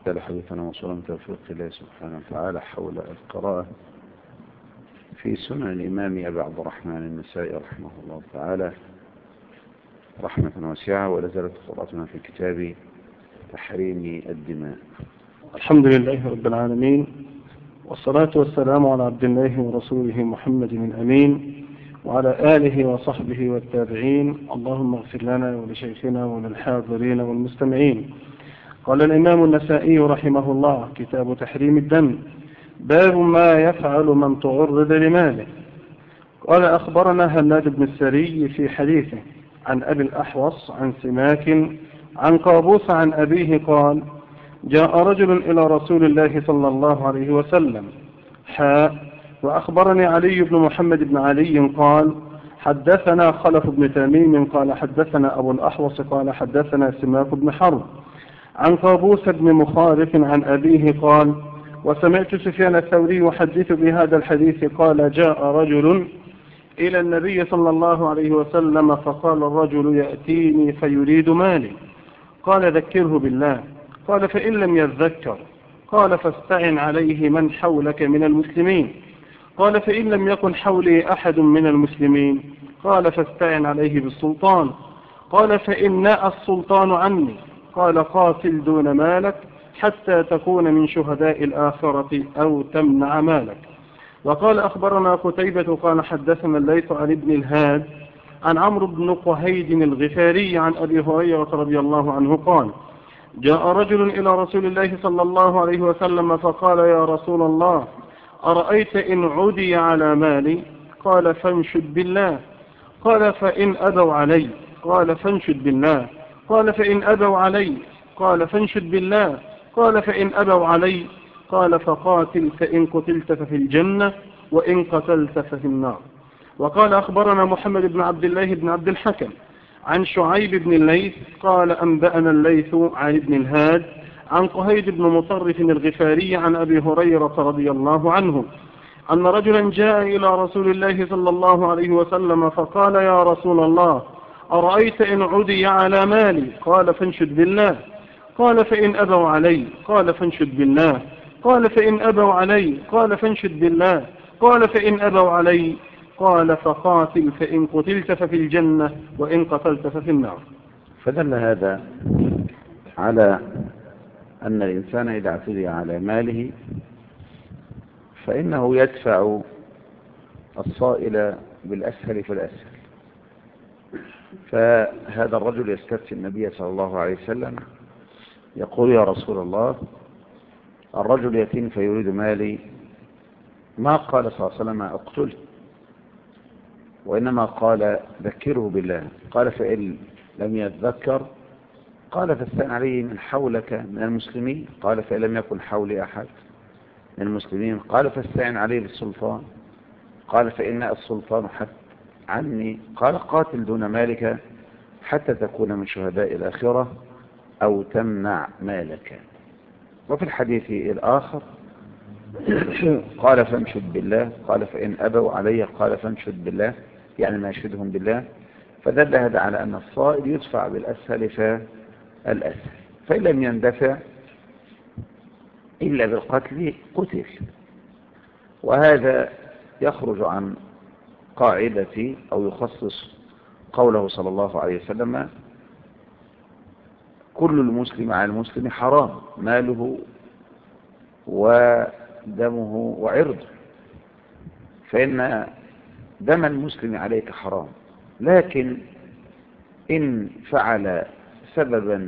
قال حديثنا وصولا توفيق الله سبحانه وتعالى حول القراءة في سنن الإمام أبي عبد الرحمن النسائي رحمه الله تعالى رحمة واسعة. ولا زالت قراءتنا في كتاب تحريم الدماء. الحمد لله رب العالمين، والصلاة والسلام على عبد الله ورسوله محمد الأمين وعلى آله وصحبه والتابعين. اللهم اغفر لنا ولشيخنا وللحاضرين والمستمعين. قال الإمام النسائي رحمه الله: كتاب تحريم الدم، باب ما يفعل من تعرض لماله. قال: أخبرنا هناد بن السري في حديثه عن أبي الأحوص عن سماك عن قابوس عن أبيه قال: جاء رجل إلى رسول الله صلى الله عليه وسلم. وأخبرني علي بن محمد بن علي قال: حدثنا خلف بن تميم قال: حدثنا أبو الأحوص قال: حدثنا سماك بن حرب عن قابوس بن مخارف عن أبيه قال: وسمعت سفيان الثوري يحدث بهذا الحديث قال: جاء رجل إلى النبي صلى الله عليه وسلم فقال: الرجل يأتيني فيريد مالي. قال: ذكره بالله. قال: فإن لم يذكر. قال: فاستعن عليه من حولك من المسلمين. قال: فإن لم يكن حولي أحد من المسلمين. قال: فاستعن عليه بالسلطان. قال: فإن ناء السلطان عني. قال: قاتل دون مالك حتى تكون من شهداء الآخرة أو تمنع مالك. وقال: أخبرنا قتيبة قال: حدثنا الليث عن ابن الهاد عن عمرو بن قهيد الغفاري عن أبي هريرة رضي الله عنه قال: جاء رجل إلى رسول الله صلى الله عليه وسلم فقال: يا رسول الله، أرأيت إن عدي على مالي؟ قال: فانشد بالله. قال: فإن أبوا علي. قال: فانشد بالله. قال: فإن أبوا علي. قال: فانشد بالله. قال: فإن أبوا علي. قال: فقاتل، فإن قتلت ففي الجنة وإن قتلت ففي النار. وقال: أخبرنا محمد بن عبد الله بن عبد الحكم عن شعيب بن الليث قال: أنبأنا الليث عن ابن الهاد عن قهيد بن مطرف الغفاري عن أبي هريرة رضي الله عنه أن رجلا جاء إلى رسول الله صلى الله عليه وسلم فقال: يا رسول الله، أرأيت إن عدي على مالي؟ قال: فانشد بالله. قال: فإن أبوا علي. قال: فانشد بالله. قال: فإن أبوا علي. قال: فانشد بالله. قال: فإن أبوا علي. قال: فقاتل، فإن قتلت ففي الجنة وإن قتلت ففي النار. فدل هذا على أن الإنسان إذا اعتدي على ماله فإنه يدفع الصائل بالأسهل فالأسهل. فهذا الرجل يستفتي النبي صلى الله عليه وسلم يقول: يا رسول الله، الرجل يتيم فيريد مالي. ما قال صلى الله عليه وسلم اقتله، وإنما قال: ذكره بالله. قال: فإن لم يتذكر. قال: فاستعن عليه من حولك من المسلمين. قال: فإن لم يكن حولي أحد من المسلمين. قال: فاستعن عليه بالسلطان. قال: فإن السلطان حتى عني. قال: قاتل دون مالك حتى تكون من شهداء الآخرة أو تمنع مالك. وفي الحديث الآخر قال: فانشد بالله. قال: فإن أبوا علي. قال: فانشد بالله، يعني ما يشهدهم بالله. فدل هذا على أن الصائل يدفع بالأسهل فالأسهل، فإن لم يندفع إلا بالقتل قتل. وهذا يخرج عن قاعدة أو يخصص قوله صلى الله عليه وسلم: كل المسلم على المسلم حرام، ماله ودمه وعرضه. فإن دم المسلم عليك حرام، لكن إن فعل سببا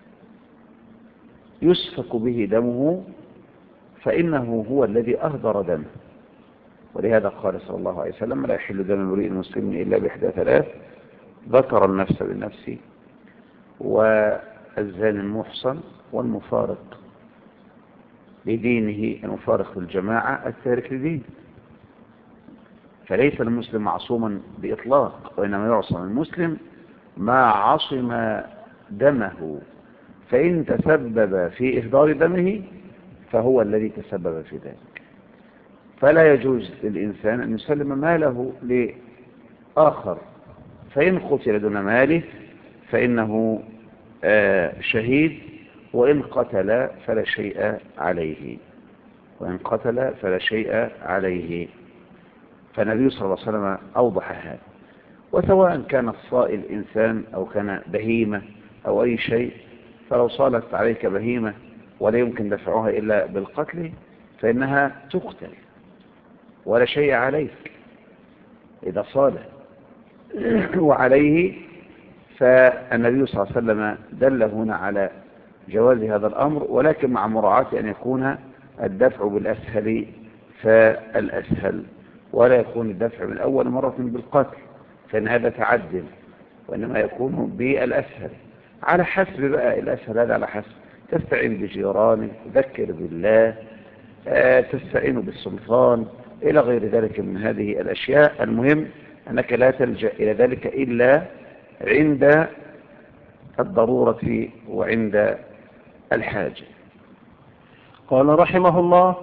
يسفك به دمه فإنه هو الذي أهدر دمه. ولهذا قال صلى الله عليه وسلم: لا يحل دم امرئ مسلم إلا بإحدى ثلاث: ذكر النفس بالنفس، والزاني المحصن، والمفارق لدينه، المفارق للجماعة، التارك لدينه. فليس المسلم معصوما بإطلاق، وإنما يعصم المسلم ما عصم دمه. فإن تسبب في إهدار دمه فهو الذي تسبب في ذلك. فلا يجوز للإنسان أن يسلم ماله لآخر، فإن قتل دون ماله فإنه شهيد، وإن قتل فلا شيء عليه، وإن قتل فلا شيء عليه. فالنبي صلى الله عليه وسلم أوضح هذا. وسواء كان الصائل إنسان أو كان بهيمة أو أي شيء، فلو صالت عليك بهيمة ولا يمكن دفعها إلا بالقتل فإنها تقتل ولا شيء عليك إذا صال. وعليه فالنبي صلى الله عليه وسلم دل هنا على جواز هذا الأمر، ولكن مع مراعاة أن يكون الدفع بالأسهل فالأسهل، ولا يكون الدفع من أول مرة بالقتل، فإن هذا تعدل، وإنما يكون بالأسهل على حسب بقى الأسهل. هذا على حسب، تستعين بجيرانك، تذكر بالله، تستعين بالسلطان إلى غير ذلك من هذه الأشياء. المهم أنك لا تلجأ إلى ذلك إلا عند الضرورة وعند الحاجة. قال رحمه الله: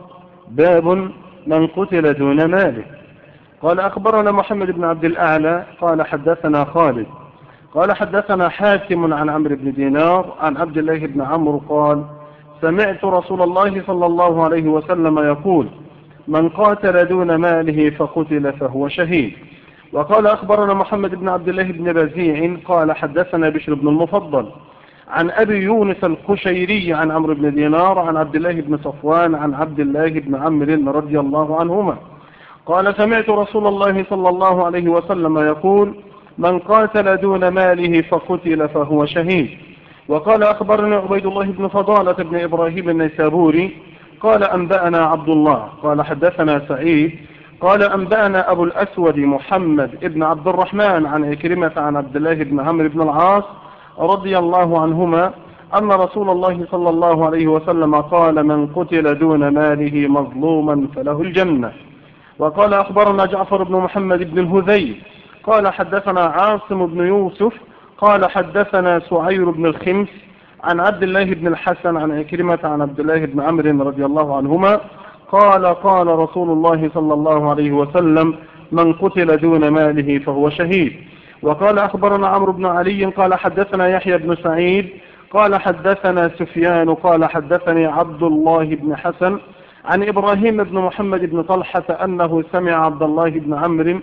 باب من قتل دون ماله. قال أخبرنا محمد بن عبد الأعلى قال حدثنا خالد قال حدثنا حاتم عن عمرو بن دينار عن عبد الله بن عمرو قال: سمعت رسول الله صلى الله عليه وسلم يقول: من قاتل دون ماله فقتل فهو شهيد. وقال أخبرنا محمد بن عبد الله بن بزيع قال حدثنا بشر بن المفضل عن أبي يونس القشيري عن عمرو بن دينار عن عبد الله بن صفوان عن عبد الله بن عمرو رضي الله عنهما قال: سمعت رسول الله صلى الله عليه وسلم يقول: من قاتل دون ماله فقتل فهو شهيد. وقال أخبرنا عبيد الله بن فضالة بن إبراهيم النيسابوري قال: أنبأنا عبد الله قال حدثنا سعيد قال: أنبأنا أبو الأسود محمد بن عبد الرحمن عن عكرمة عن عبد الله بن عمرو بن العاص رضي الله عنهما أن رسول الله صلى الله عليه وسلم قال: من قتل دون ماله مظلوما فله الجنة. وقال أخبرنا جعفر بن محمد بن الهذيل قال حدثنا عاصم بن يوسف قال حدثنا سعير بن الخمس عن عبد الله بن الحسن عن عكرمة عن عبد الله بن عمرو رضي الله عنهما قال: قال رسول الله صلى الله عليه وسلم: من قتل دون ماله فهو شهيد. وقال أخبرنا عمرو بن علي قال حدثنا يحيى بن سعيد قال حدثنا سفيان قال حدثني عبد الله بن حسن عن إبراهيم بن محمد بن طلحة أنه سمع عبد الله بن عمرو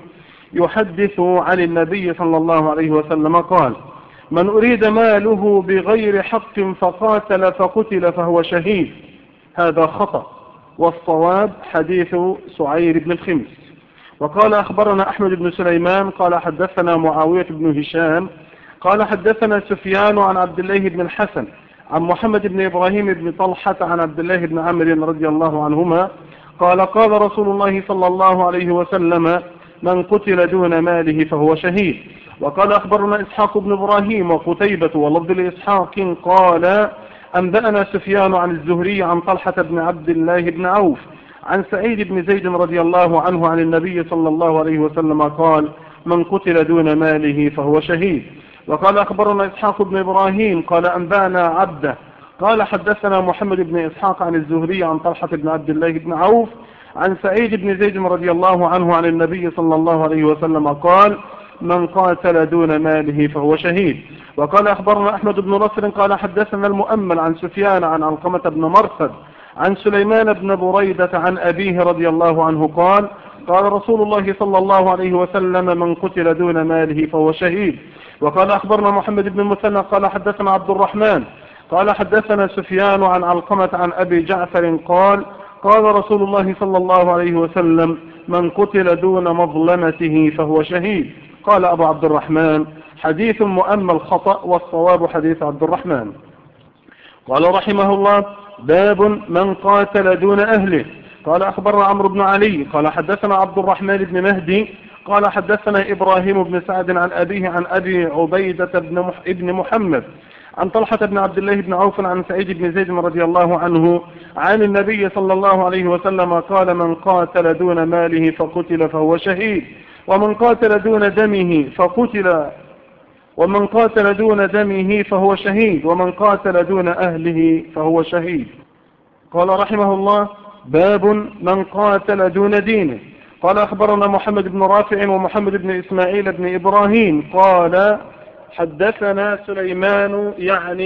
يحدث عن النبي صلى الله عليه وسلم قال: من أريد ماله بغير حق فقاتل فقتل فهو شهيد. هذا خطأ، والصواب حديث سعير بن الخمس. وقال أخبرنا أحمد بن سليمان قال حدثنا معاوية بن هشام قال حدثنا سفيان عن عبد الله بن الحسن عن محمد بن إبراهيم بن طلحة عن عبد الله بن عمرو رضي الله عنهما قال: قال رسول الله صلى الله عليه وسلم: من قتل دون ماله فهو شهيد. وقال أخبرنا إسحاق بن إبراهيم وقتيبة ولفظ لإسحاق قال: أنبأنا سفيان عن الزهري عن طلحة بن عبد الله بن عوف عن سعيد بن زيد رضي الله عنه عن النبي صلى الله عليه وسلم قال: من قتل دون ماله فهو شهيد. وقال أخبرنا إسحاق بن إبراهيم قال: أنبأنا عبده قال حدثنا محمد بن إسحاق عن الزهري عن طلحة بن عبد الله بن عوف عن سعيد بن زيد رضي الله عنه عن النبي صلى الله عليه وسلم قال: من قاتل دون ماله فهو شهيد. وقال أخبرنا أحمد بن نصر قال حدثنا المؤمل عن سفيان عن علقمة بن مرثد عن سليمان بن بريدة عن أبيه رضي الله عنه قال: قال رسول الله صلى الله عليه وسلم: من قتل دون ماله فهو شهيد. وقال أخبرنا محمد بن المثنى قال حدثنا عبد الرحمن قال حدثنا سفيان عن علقمة عن أبي جعفر قال: قال رسول الله صلى الله عليه وسلم: من قتل دون مظلمته فهو شهيد. قال أبو عبد الرحمن: حديث مؤمل خطأ، والصواب حديث عبد الرحمن. قال رحمه الله: باب من قاتل دون أهله. قال أخبرنا عمرو بن علي قال حدثنا عبد الرحمن بن مهدي قال حدثنا إبراهيم بن سعد عن أبيه عن أبي عبيدة بن محمد عن طلحة بن عبد الله بن عوف عن سعيد بن زيد رضي الله عنه عن النبي صلى الله عليه وسلم قال: من قاتل دون ماله فقتل فهو شهيد. ومن قاتل دون دمه فهو شهيد. ومن قاتل دون أهله فهو شهيد. قال رحمه الله: باب من قاتل دون دينه. قال أخبرنا محمد بن رافع ومحمد بن إسماعيل بن إبراهيم قال حدثنا سليمان يعني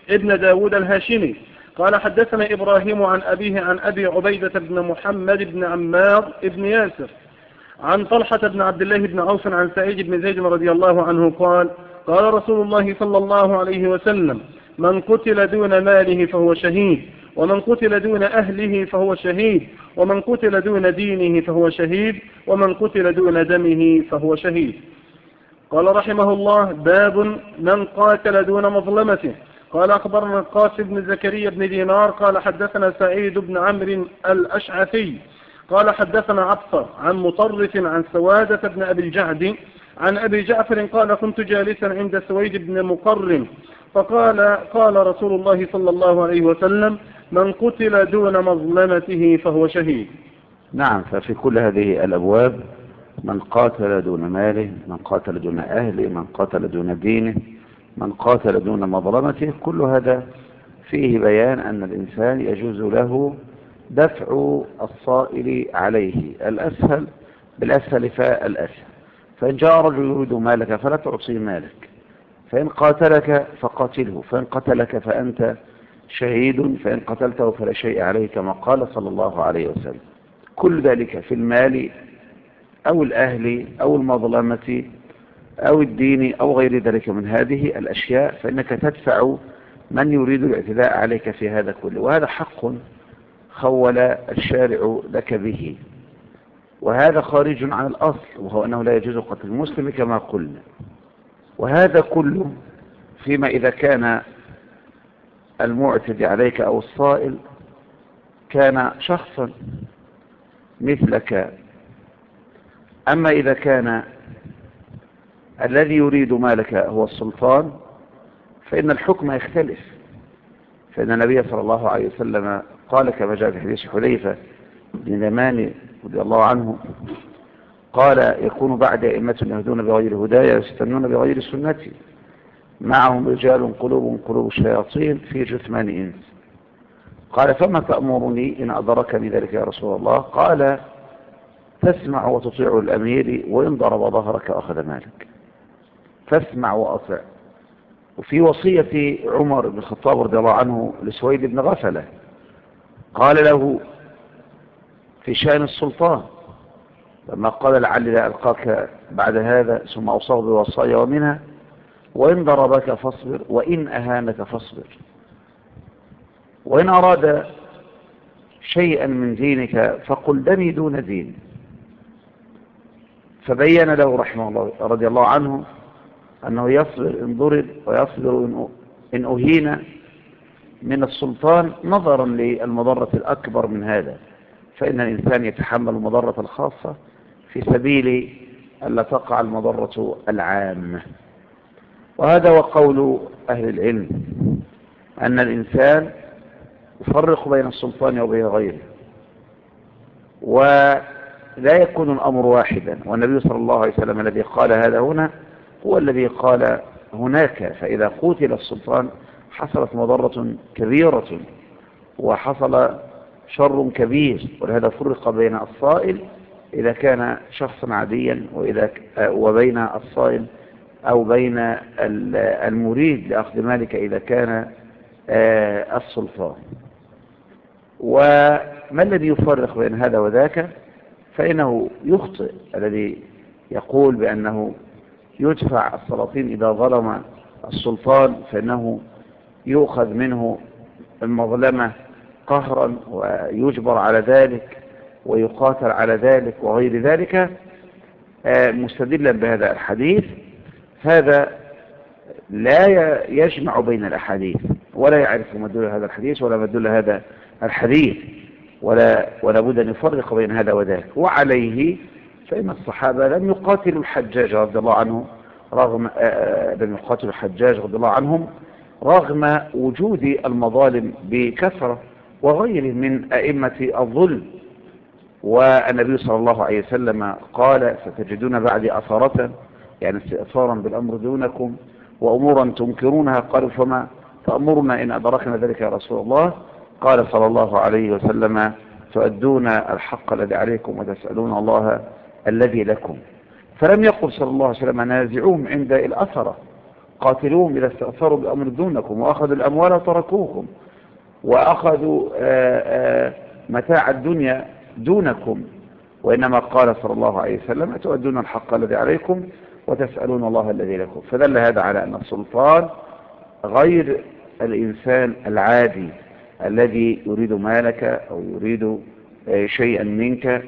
ابن داود الهاشمي قال حدثنا إبراهيم عن أبيه عن أبي عبيدة بن محمد بن عمار بن ياسر عن طلحة بن عبد الله بن عوف عن سعيد بن زيد رضي الله عنه قال قال رسول الله صلى الله عليه وسلم من قتل دون ماله فهو شهيد، ومن قتل دون أهله فهو شهيد، ومن قتل دون دينه فهو شهيد، ومن قتل دون دمه فهو شهيد. قال رحمه الله باب من قاتل دون مظلمته. قال أخبرنا القاسم بن زكريا بن دينار قال حدثنا سعيد بن عمرو الأشعثي قال حدثنا عبصر عن مطرف عن سوادة بن أبي الجعد عن أبي جعفر قال كنت جالسا عند سويد بن مقرن فقال قال رسول الله صلى الله عليه وسلم من قتل دون مظلمته فهو شهيد. نعم، ففي كل هذه الأبواب من قاتل دون ماله، من قاتل دون أهله، من قاتل دون دينه، من قاتل دون مظلمته، كل هذا فيه بيان أن الإنسان يجوز له دفع الصائل عليه الأسهل بالأسهل فالأسهل. فإن جاء رجل يريد مالك فلا تعطيه مالك، فإن قاتلك فقاتله، فإن قتلك فأنت شهيد، فإن قتلته فلا شيء عليه كما قال صلى الله عليه وسلم. كل ذلك في المال أو الأهل أو المظلمة أو الدين أو غير ذلك من هذه الأشياء، فإنك تدفع من يريد الاعتداء عليك في هذا كله، وهذا حق خول الشارع لك به، وهذا خارج عن الأصل، وهو أنه لا يجوز قتل المسلم كما قلنا. وهذا كله فيما إذا كان المعتدي عليك أو الصائل كان شخصا مثلك. أما إذا كان الذي يريد مالك هو السلطان فإن الحكم يختلف، فإن النبي صلى الله عليه وسلم قال كما جاء في حديث حذيفة بن اليمان رضي الله عنه قال يكون بعد أئمة يهدون بغير هدايا ويستنون بغير سنتي، معهم رجال قلوب الشياطين في جثمان إنس. قال فما تأمرني إن أدركني ذلك يا رسول الله؟ قال تسمع وتطيع الأمير وإن ضرب ظهرك أخذ مالك، فاسمع وأطع. وفي وصية عمر بن الخطاب رضي الله عنه لسويد بن غفلة قال له في شأن السلطان لما قال لعلي لا ألقاك بعد هذا، ثم أوصاه بوصايا ومنها وإن ضربك فاصبر وإن أهانك فاصبر، وإن أراد شيئا من دينك فقل دمي دون دين. فبين له رحمه الله رضي الله عنه أنه يصبر إن ضرب ويصبر إن أهين من السلطان نظرا للمضرة الأكبر من هذا، فإن الإنسان يتحمل المضرة الخاصة في سبيل ألا تقع المضرة العامة. وهذا هو قول أهل العلم أن الإنسان يفرق بين السلطان وبين غيره، ولا يكون الأمر واحدا. والنبي صلى الله عليه وسلم الذي قال هذا هنا هو الذي قال هناك، فإذا قتل السلطان حصلت مضرة كبيرة وحصل شر كبير. ولهذا فرق بين الصائل إذا كان شخصا عاديا وبين الصائل أو بين المريد لأخذ مالك إذا كان السلطان. وما الذي يفرق بين هذا وذاك؟ فإنه يخطئ الذي يقول بأنه يدفع السلاطين إذا ظلم السلطان فإنه يؤخذ منه المظلمة قهرا ويجبر على ذلك ويقاتل على ذلك وغير ذلك مستدلا بهذا الحديث. هذا لا يجمع بين الأحاديث ولا يعرف مدلول هذا الحديث ولا مدلول هذا الحديث، ولا بد أن يفرق بين هذا وذاك. وعليه فإن الصحابة لم يقاتلوا الحجاج رضي الله عنه رغم وجود المظالم بكثرة وغيره من أئمة الظلم. والنبي صلى الله عليه وسلم قال ستجدون بعد أثارة، يعني استئثارا بالأمر دونكم وأمورا تنكرونها. قالوا فما تأمرنا إن أدركنا ذلك يا رسول الله؟ قال صلى الله عليه وسلم تؤدون الحق الذي عليكم وتسألون الله الذي لكم. فلم يقل صلى الله عليه وسلم نازعوهم عند الأثرة، قاتلوهم إذا استغفروا بأمر دونكم وأخذوا الأموال وتركوكم وأخذوا متاع الدنيا دونكم، وإنما قال صلى الله عليه وسلم تؤدون الحق الذي عليكم وتسألون الله الذي لكم. فدل هذا على أن السلطان غير الإنسان العادي الذي يريد مالك أو يريد شيئا منك،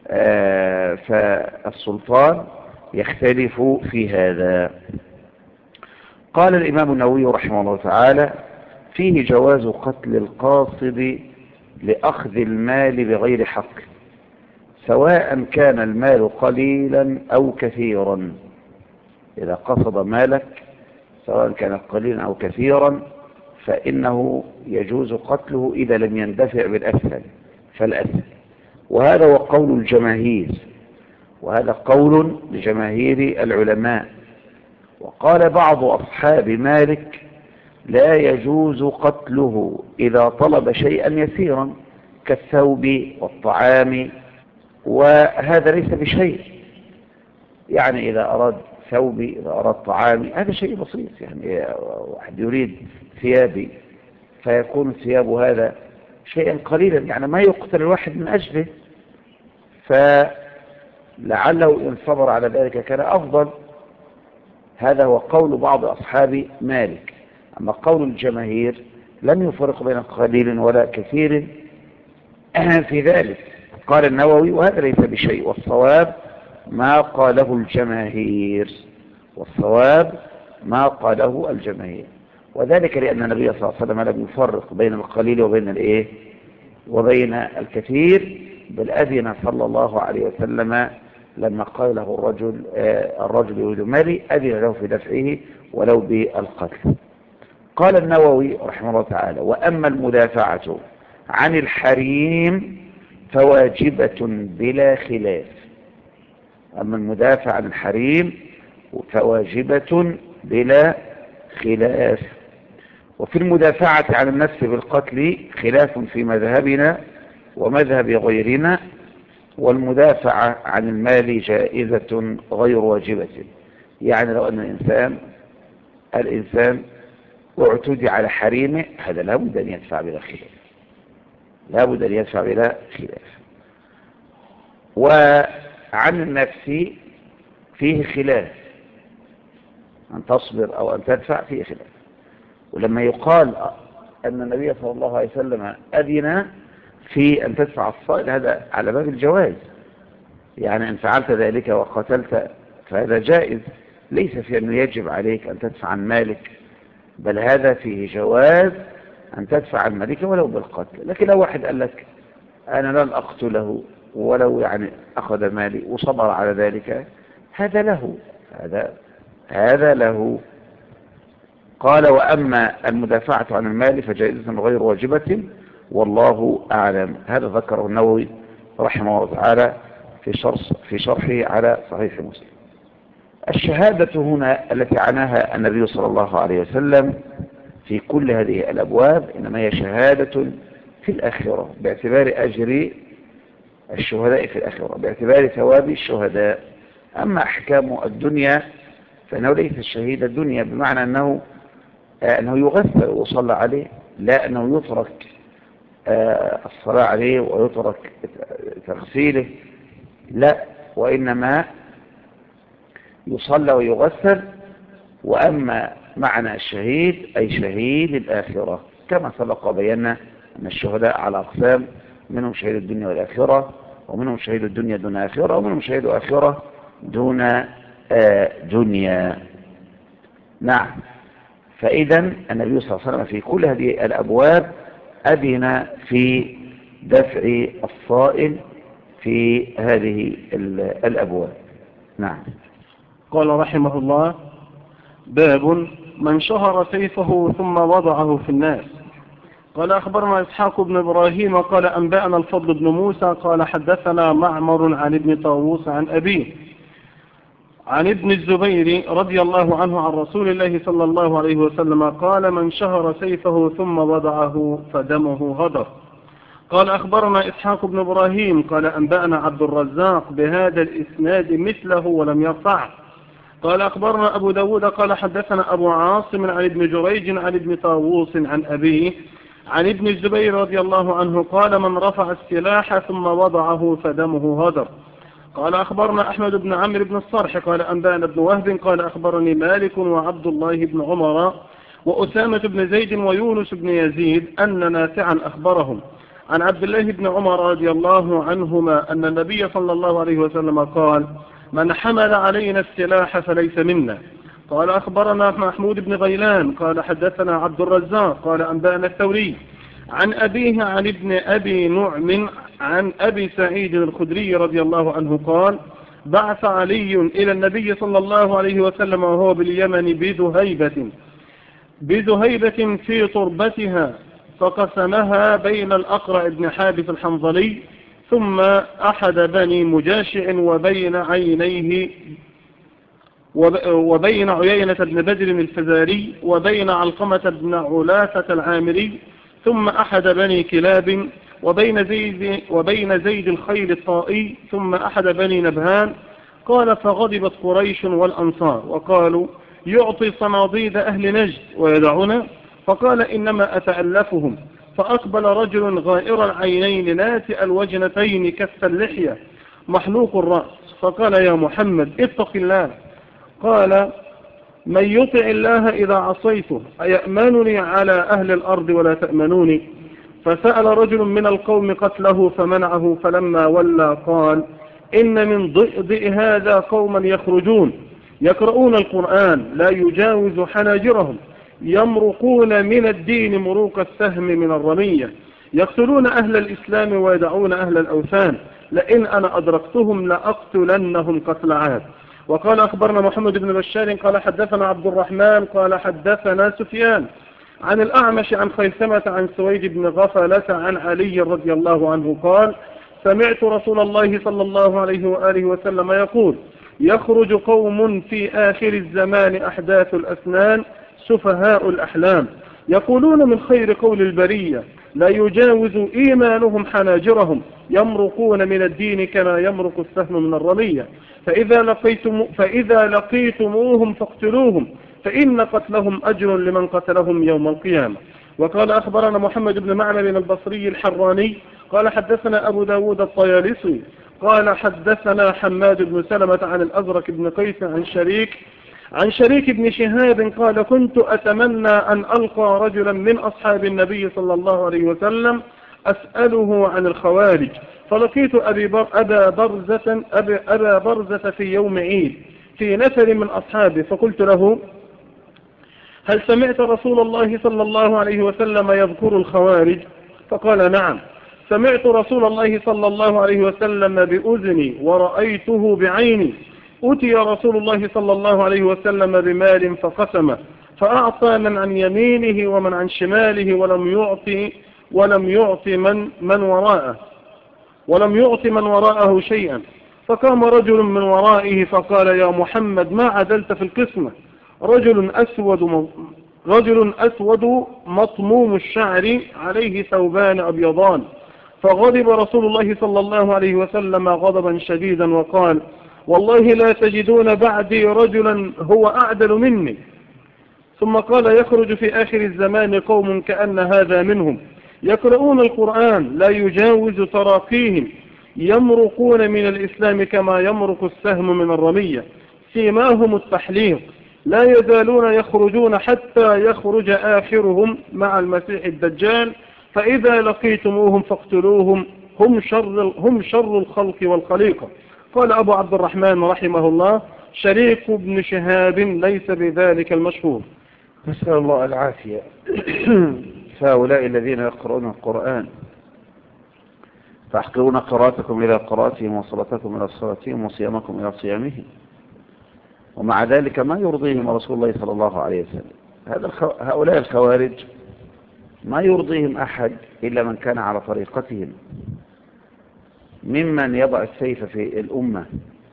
فالسلطان يختلف في هذا. قال الإمام النووي رحمه الله تعالى: فيه جواز قتل القاصد لأخذ المال بغير حق، سواء كان المال قليلا أو كثيرا. إذا قصد مالك سواء كان قليلا أو كثيرا فإنه يجوز قتله إذا لم يندفع بالأسهل فالأسهل. وهذا هو قول الجماهير، وهذا قول لجماهير العلماء. وقال بعض أصحاب مالك: لا يجوز قتله إذا طلب شيئا يسيرا كالثوب والطعام، وهذا ليس بشيء. يعني إذا أراد ثوبي، إذا أراد طعامي، هذا شيء بسيط. يعني واحد يريد ثيابي فيكون الثياب هذا شيئا قليلا، يعني ما يقتل الواحد من أجله، فلعله إن صبر على ذلك كان أفضل. هذا هو قول بعض أصحاب مالك. أما قول الجماهير لم يفرق بين قليل ولا كثير في ذلك. قال النووي: وهذا ليس بشيء، والصواب ما قاله الجماهير، والصواب ما قاله الجماهير. وذلك لأن النبي صلى الله عليه وسلم لم يفرق بين القليل وبين الكثير، بل أذن صلى الله عليه وسلم لما قال له الرجل يريد مالي، أذن له في دفعه ولو بالقتل. قال النووي رحمه الله تعالى: وأما المدافعة عن الحريم فواجبة بلا خلاف. أما المدافع عن الحريم فواجبة بلا خلاف. وفي المدافعة عن النفس بالقتل خلاف في مذهبنا ومذهب غيرنا، والمدافعة عن المال جائزة غير واجبة. يعني لو أن الإنسان اعتدي على حريمه، هذا لابد أن يدفع بلا خلاف، لابد أن يدفع بلا خلاف. وعن النفس فيه خلاف، أن تصبر أو أن تدفع فيه خلاف. ولما يقال أن النبي صلى الله عليه وسلم أذن في أن تدفع الصائل، هذا على باب الجواز. يعني إن فعلت ذلك وقتلت فهذا جائز، ليس في أنه يجب عليك أن تدفع عن مالك، بل هذا فيه جواز أن تدفع عن مالك ولو بالقتل. لكن لو واحد قال لك أنا لن أقتله ولو يعني أخذ مالي وصبر على ذلك، هذا له، هذا له. قال: وأما المدافعة عن المال فجائزة غير واجبة والله أعلم. هذا ذكره النووي رحمه الله تعالى في شرحه على صحيح مسلم. الشهادة هنا التي عناها النبي صلى الله عليه وسلم في كل هذه الأبواب إنما هي شهادة في الآخرة باعتبار أجر الشهداء في الآخرة، باعتبار ثواب الشهداء. أما أحكام الدنيا فإنه ليس الشهيد الدنيا بمعنى أنه يغسل ويصلى عليه، لا أنه يترك الصلاة عليه ويترك تغسيله، لا، وإنما يصلى ويغسل. وأما معنى الشهيد أي شهيد الآخرة، كما سبق وبينا أن الشهداء على أقسام: منهم شهيد الدنيا والآخرة، ومنهم شهيد الدنيا دون آخرة، ومنهم شهيد آخرة دون دنيا. نعم. فإذا النبي صلى الله عليه وسلم في كل هذه الأبواب أذن في دفع الصائل في هذه الأبواب. نعم. قال رحمه الله: باب من شهر سيفه ثم وضعه في الناس. قال: أخبرنا إسحاق بن إبراهيم قال أنبأنا الفضل بن موسى قال حدثنا معمر عن ابن طاووس عن أبيه عن ابن الزبير رضي الله عنه عن رسول الله صلى الله عليه وسلم قال: من شهر سيفه ثم وضعه فدمه غدر. قال: أخبرنا إسحاق بن إبراهيم قال أنبأنا عبد الرزاق بهذا الإسناد مثله ولم يرفعه. قال أخبرنا أبو داود قال حدثنا أبو عاصم عن ابن جريج عن ابن طاووس عن أبيه عن ابن الزبير رضي الله عنه قال من رفع السلاح ثم وضعه فدمه هدر. قال أخبرنا أحمد بن عمرو بن الصرح قال أنبانا بن وهب قال أخبرني مالك وعبد الله بن عمر وأسامة بن زيد ويونس بن يزيد أن نافعا أخبرهم عن عبد الله بن عمر رضي الله عنهما أن النبي صلى الله عليه وسلم قال من حمل علينا السلاح فليس منا. قال أخبرنا محمود بن غيلان قال حدثنا عبد الرزاق قال أنبانا الثوري عن أبيه عن ابن أبي نعم عن أبي سعيد الخدري رضي الله عنه قال بعث علي إلى النبي صلى الله عليه وسلم وهو باليمن بذهيبة في تربتها فقسمها بين الأقرع بن حابس الحنظلي ثم أحد بني مجاشع وبين عيينة بن بدر الفزاري وبين علقمة بن علافة العامري ثم أحد بني كلاب وبين زيد الخيل الطائي ثم أحد بني نبهان. قال فغضبت قريش والأنصار وقالوا يعطي صناديد أهل نجد ويدعنا. فقال إنما أتألفهم. فأقبل رجل غائر العينين ناتئ الوجنتين كث اللحية محلوق الرأس فقال يا محمد اتق الله. قال من يطع الله إذا عصيته أيأمنني على أهل الأرض ولا تأمنوني. فسأل رجل من القوم قتله فمنعه فلما ولى قال إن من ضئضئ هذا قوما يخرجون يقرؤون القرآن لا يجاوز حناجرهم يمرقون من الدين مروق السهم من الرمية يقتلون أهل الإسلام ويدعون أهل الأوثان لئن أنا أدركتهم لأقتلنهم قتل عاد. وقال أخبرنا محمد بن بشار قال حدثنا عبد الرحمن قال حدثنا سفيان عن الأعمش عن خيثمة عن سويد بن غفلة عن علي رضي الله عنه قال سمعت رسول الله صلى الله عليه وآله وسلم يقول يخرج قوم في آخر الزمان أحداث الأسنان سفهاء الأحلام يقولون من خير قول البرية لا يجاوز إيمانهم حناجرهم يمرقون من الدين كما يمرق السهم من الرمية فإذا لقيتموهم فاقتلوهم فإن قتلهم أجر لمن قتلهم يوم القيامة. وقال أخبرنا محمد بن معمر البصري الحراني قال حدثنا أبو داود الطيالسي قال حدثنا حماد بن سلمة عن الأزرق بن قيس عن شريك بن شهاب قال كنت أتمنى أن ألقى رجلا من أصحاب النبي صلى الله عليه وسلم أسأله عن الخوارج فلقيت أبا برزة في يوم عيد في نفر من أصحابه فقلت له هل سمعت رسول الله صلى الله عليه وسلم يذكر الخوارج؟ فقال نعم سمعت رسول الله صلى الله عليه وسلم بأذني ورأيته بعيني. أتي رسول الله صلى الله عليه وسلم بمال فقسمه فأعطى من عن يمينه ومن عن شماله ولم يعط من وراءه شيئا. فقام رجل من ورائه فقال يا محمد ما عدلت في القسمة رجل أسود مطموم الشعر عليه ثوبان أبيضان. فغضب رسول الله صلى الله عليه وسلم غضبا شديدا وقال والله لا تجدون بعدي رجلا هو أعدل مني. ثم قال يخرج في آخر الزمان قوم كأن هذا منهم يقرؤون القرآن لا يجاوز تراقيهم يمرقون من الإسلام كما يمرق السهم من الرمية سيماهم التحليق لا يزالون يخرجون حتى يخرج آخرهم مع المسيح الدجال فإذا لقيتموهم فاقتلوهم هم شر الخلق والخليقة. قال أبو عبد الرحمن رحمه الله شريك بن شهاب ليس بذلك المشهور. نسأل الله العافية. فهؤلاء الذين يقرؤون القرآن فاحقرون قراءتكم إلى قراءتهم وصلاتكم إلى صلاتهم وصيامكم إلى صيامهم ومع ذلك ما يرضيهم رسول الله صلى الله عليه وسلم. هؤلاء الخوارج ما يرضيهم أحد إلا من كان على طريقتهم ممن يضع السيف في الأمة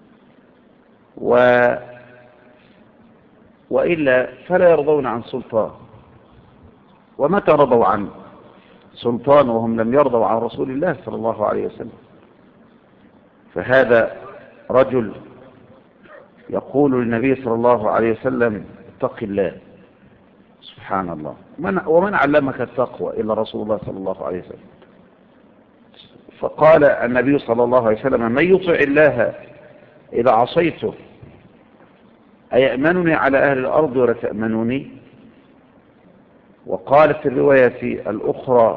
وإلا فلا يرضون عن سلطان. ومتى رضوا عن سلطان وهم لم يرضوا عن رسول الله صلى الله عليه وسلم؟ فهذا رجل يقول للنبي صلى الله عليه وسلم اتق الله. سبحان الله. ومن علمك التقوى إلا رسول الله صلى الله عليه وسلم. فقال النبي صلى الله عليه وسلم من يطع الله إذا عصيته أيأمنني على أهل الأرض ولا تأمنوني؟ وقال في الرواية الأخرى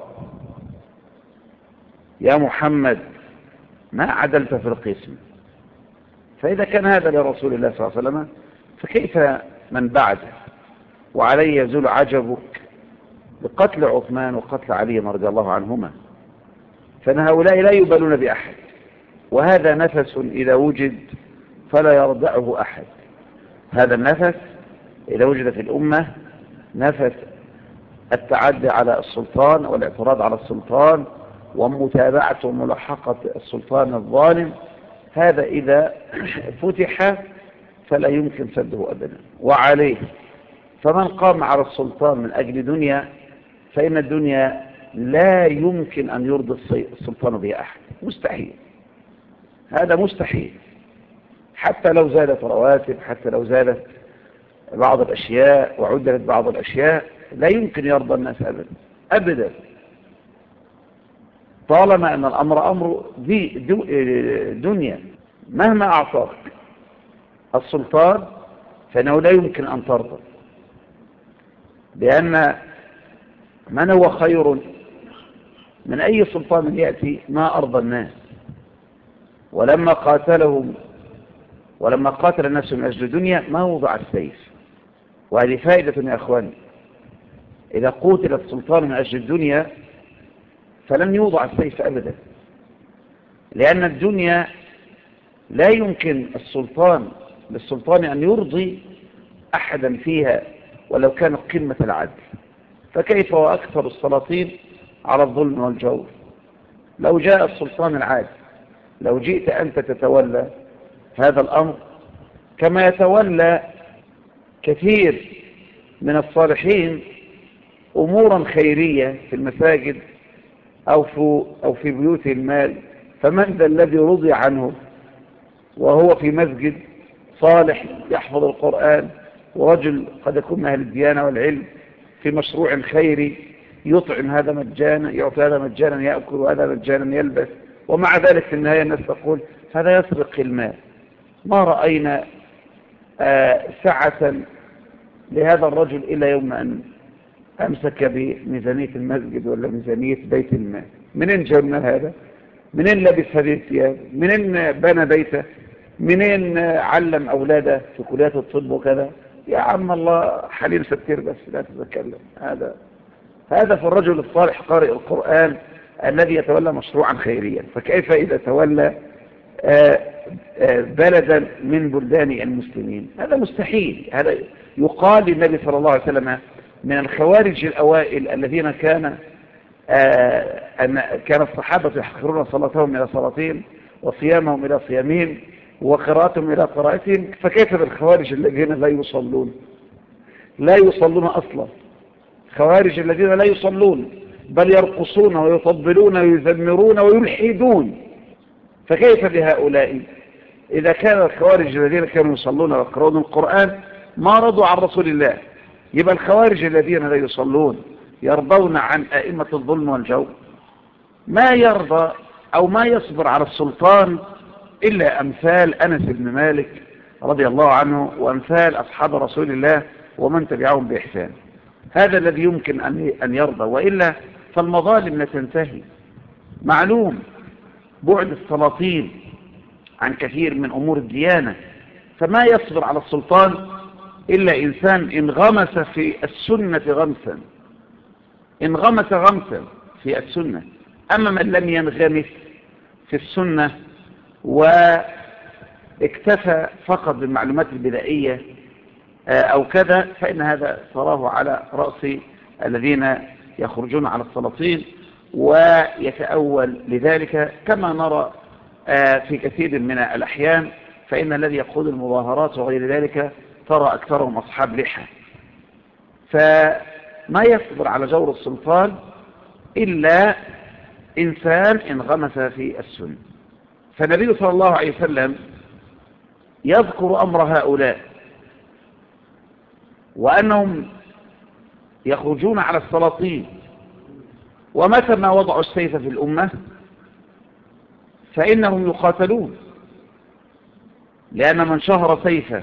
يا محمد ما عدلت في القسم. فإذا كان هذا لرسول الله صلى الله عليه وسلم فكيف من بعده؟ وعليه يزول عجبك بقتل عثمان وقتل علي رضي الله عنهما. فإن هؤلاء لا يبالون بأحد، وهذا نفس إذا وجد فلا يردعه أحد. هذا النفس إذا وجد في الأمة نفس التعدي على السلطان والاعتراض على السلطان ومتابعة وملاحقة السلطان الظالم، هذا إذا فتح فلا يمكن سده أبدا. وعليه فمن قام على السلطان من أجل دنيا فإن الدنيا لا يمكن أن يرضي السلطان بها أحد، مستحيل. هذا مستحيل. حتى لو زادت رواتب، حتى لو زادت بعض الأشياء وعدلت بعض الأشياء، لا يمكن يرضى الناس أبدا أبدا، طالما أن الأمر أمر دنيا. مهما أعطاك السلطان فإنه لا يمكن أن ترضى، لأن من هو خير من أي سلطان يأتي ما أرضى الناس. ولما قاتل الناس من أجل الدنيا ما وضع السيف. وهذه فائدة يا أخواني، إذا قتل السلطان من أجل الدنيا فلن يوضع السيف أبدا، لأن الدنيا لا يمكن للسلطان أن يرضي أحدا فيها ولو كان قمة العدل. فكيف وأكثر السلاطين على الظلم والجور؟ لو جاء السلطان العادل، لو جئت أنت تتولى هذا الأمر كما يتولى كثير من الصالحين أمورا خيرية في المساجد أو في بيوت المال، فمن ذا الذي رضي عنه وهو في مسجد صالح يحفظ القرآن، ورجل قد يكون من أهل الديانة والعلم في مشروع خيري يطعم هذا مجانا، يعطي هذا مجانا يأكل وهذا مجانا يلبس، ومع ذلك في النهاية الناس تقول هذا يسرق المال. ما رأينا سعة لهذا الرجل إلا يوم أن أمسك بميزانية المسجد ولا ميزانية بيت المال. منين جاء هذا؟ منين لبس هذه الثياب؟ منين بنى بيته؟ منين علم أولاده في كليات الطب وكذا؟ يا عم الله حليل ستير بس لا تتكلم. هذا في الرجل الصالح قارئ القرآن الذي يتولى مشروعا خيريا. فكيف إذا تولى بلدا من بلدان المسلمين؟ هذا مستحيل. هذا يقال للنبي صلى الله عليه وسلم من الخوارج الأوائل الذين كان الصحابة يحقرون صلاتهم إلى صلاتهم وصيامهم إلى صيامهم وقراءتهم إلى قراءتهم. فكيف بالخوارج الذين لا يصلون أصلا؟ خوارج الذين لا يصلون بل يرقصون ويطبلون ويزمرون ويلحدون. فكيف بهؤلاء؟ إذا كان الخوارج الذين كانوا يصلون ويقرؤون القرآن ما رضوا عن رسول الله، يبقى الخوارج الذين لا يصلون يرضون عن أئمة الظلم والجور؟ ما يرضى أو ما يصبر على السلطان إلا أمثال أنس بن مالك رضي الله عنه وأمثال أصحاب رسول الله ومن تبعهم بإحسان. هذا الذي يمكن أن يرضى، وإلا فالمظالم لا تنتهي. معلوم بعد السلاطين عن كثير من أمور الديانة، فما يصبر على السلطان إلا إنسان انغمس في السنة غمسا في السنة. أما من لم ينغمس في السنة واكتفى فقط بالمعلومات البدائية أو كذا، فإن هذا تراه على رأس الذين يخرجون على السلاطين ويتأول لذلك، كما نرى في كثير من الأحيان. فإن الذي يقود المظاهرات وغير ذلك ترى أكثرهم أصحاب لحى. فما يصبر على جور السلطان إلا إنسان انغمس في السنة. فالنبي صلى الله عليه وسلم يذكر أمر هؤلاء وأنهم يخرجون على السلاطين، ومتى ما وضعوا السيف في الأمة فإنهم يقاتلون، لأن من شهر سيفه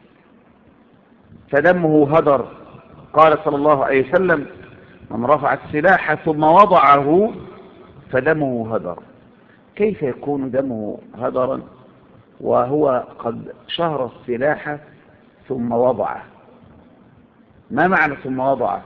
فدمه هدر. قال صلى الله عليه وسلم: من رفع السلاح ثم وضعه فدمه هدر. كيف يكون دمه هدرا وهو قد شهر السلاح ثم وضعه؟ ما معنى ثم وضعه؟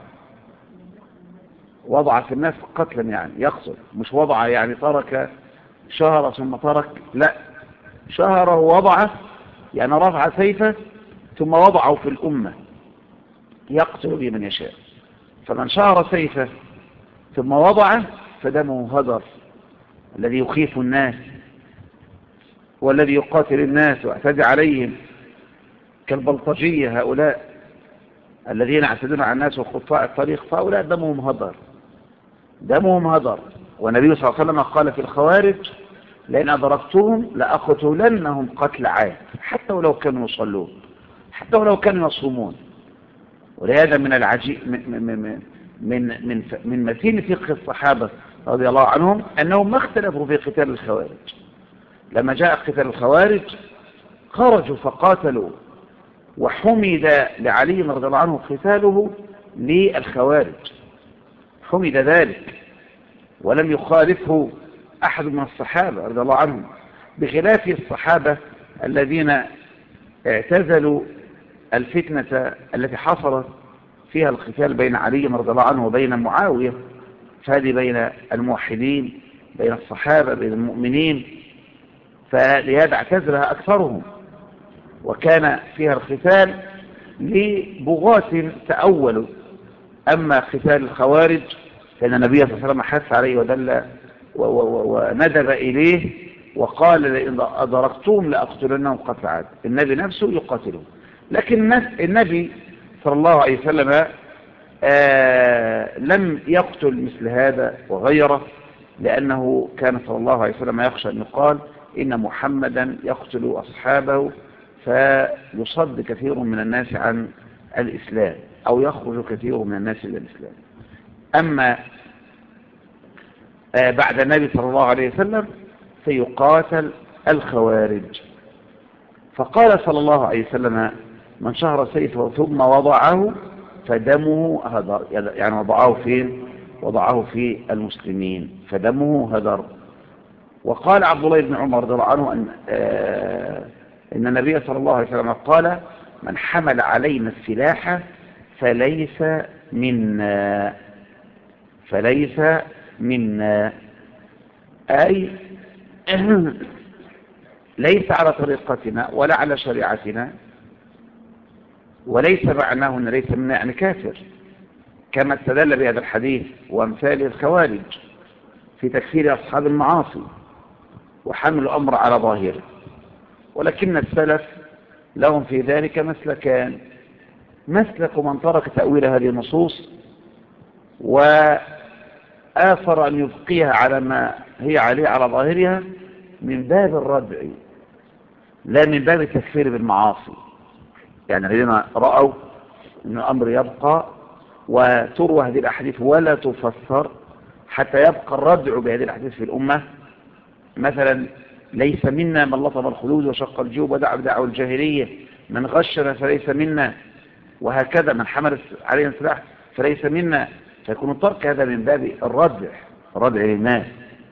وضع في الناس قتلا يعني يقصد، مش وضع يعني ترك شهر ثم ترك، لا، شهر ووضعه يعني رفع سيفه ثم وضعه في الأمة يقتل به من يشاء. فمن شهر سيفه ثم وضعه فدمه هدر، الذي يخيف الناس والذي يقاتل الناس ويعتدي عليهم كالبلطجية هؤلاء الذين يعتدون على الناس وخطاء الطريق، فهؤلاء دمهم هدر، دمهم هدر. والنبي صلى الله عليه وسلم قال في الخوارج: لئن أدركتهم لأقتلنهم قتل عاد، حتى ولو كانوا يصلون، حتى ولو كانوا يصومون. ولهذا من العجيب من متين فقه الصحابة رضي الله عنهم أنهم ما اختلفوا في قتال الخوارج. لما جاء قتال الخوارج خرجوا فقاتلوا، وحمد لعلي رضي الله عنه قتاله للخوارج، حمد ذلك، ولم يخالفه أحد من الصحابة رضي الله عنهم، بخلاف الصحابة الذين اعتزلوا الفتنة التي حصلت فيها القتال بين علي رضي الله عنه وبين معاوية، فهذه بين الموحدين، بين الصحابة، بين المؤمنين، فلهذا اعتزلها أكثرهم، وكان فيها القتال لبغاة تأولوا. أما قتال الخوارج فإن النبي صلى الله عليه وسلم حث عليه ودل وندب إليه وقال: لئن أدركتهم لأقتلنهم قتل عاد. النبي نفسه يقاتلهم، لكن النبي صلى الله عليه وسلم لم يقتل مثل هذا وغيره، لأنه كان صلى الله عليه وسلم يخشى أن يقال إن محمدا يقتل أصحابه فيصد كثير من الناس عن الإسلام، أو يخرج كثير من الناس إلى الإسلام. أما بعد النبي صلى الله عليه وسلم فيقاتل الخوارج. فقال صلى الله عليه وسلم: من شهر سيفه ثم وضعه فدمه هدر، يعني وضعه فين؟ وضعه في المسلمين فدمه هدر. وقال عبد الله بن عمر رضي الله عنه إن النبي صلى الله عليه وسلم قال: من حمل علينا السلاح فليس منا، فليس منا، أي ليس على طريقتنا ولا على شريعتنا، وليس معناه أن ليس منا يعني كافر، كما استدل بهذا الحديث وامثال الخوارج في تكفير أصحاب المعاصي وحمل الأمر على ظاهره. ولكن السلف لهم في ذلك مسلكان: مسلك من ترك تأويل هذه النصوص وآثر أن يبقيها على ما هي عليه على ظاهرها من باب الردع لا من باب التكفير بالمعاصي. يعني الذين رأوا أن الأمر يبقى وتروى هذه الأحاديث ولا تفسر حتى يبقى الردع بهذه الأحاديث في الأمة، مثلا: ليس منا من لطم الخدود وشق الجيوب ودعا بدعوى الجاهلية، من غشنا فليس منا، وهكذا من حمل علينا السلاح فليس منا. فيكون الترك هذا من باب الردع للناس،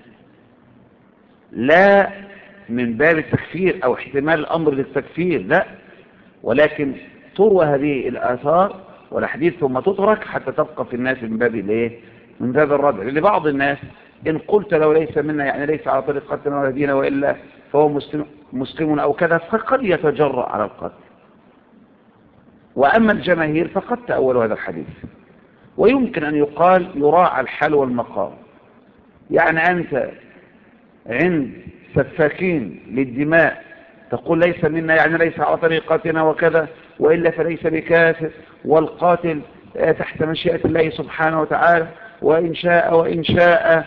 لا من باب التكفير أو احتمال الأمر للتكفير، لا، ولكن تروى هذه الآثار والحديث ثم تترك حتى تبقى في الناس من باب الايه؟ من باب الردع. لبعض الناس إن قلت لو ليس منا يعني ليس على طريقتنا ولا دينا وإلا فهو مسلم أو كذا، فقد يتجرأ على القتل. وأما الجماهير فقد تأولوا هذا الحديث. ويمكن أن يقال يراعى الحال والمقام، يعني أنت عند سفاكين للدماء تقول ليس منا يعني ليس على طريقتنا وكذا وإلا فليس بكافر، والقاتل تحت مشيئة الله سبحانه وتعالى وإن شاء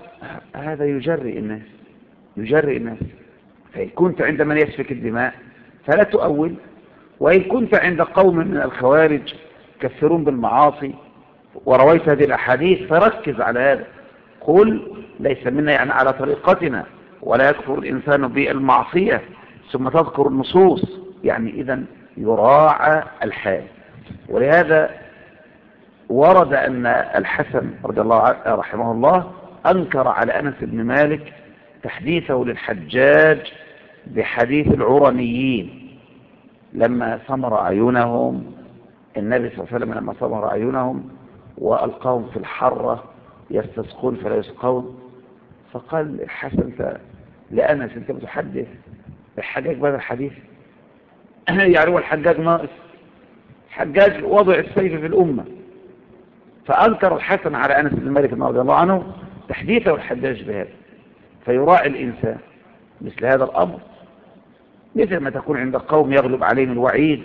وهذا يجرئ الناس. فإن كنت عند من يسفك الدماء فلا تؤول. وإن كنت عند قوم من الخوارج كثرون بالمعاصي ورويت هذه الأحاديث فركز على هذا، قل ليس منا يعني على طريقتنا، ولا يكفر الإنسان بالمعصية ثم تذكر النصوص، يعني إذن يراعى الحال. ولهذا ورد أن الحسن رضي الله عنه رحمه الله أنكر على أنس بن مالك تحديثه للحجاج بحديث العرنيين لما ثمر عيونهم، النبي صلى الله عليه وسلم لما ثمر عيونهم وألقاهم في الحرة يستسقون فلا يسقون، فقال الحسن لأنس أنت بتحدث الحجاج بهذا الحديث؟ يعني هو الحجاج ناقص؟ الحجاج وضع السيف في الأمة. فأنكر الحسن على أنس بن مالك رضي الله عنه تحديثه الحجاج بهذا. فيراعي الإنسان مثل هذا الأمر، مثل ما تكون عند قوم يغلب عليهم الوعيد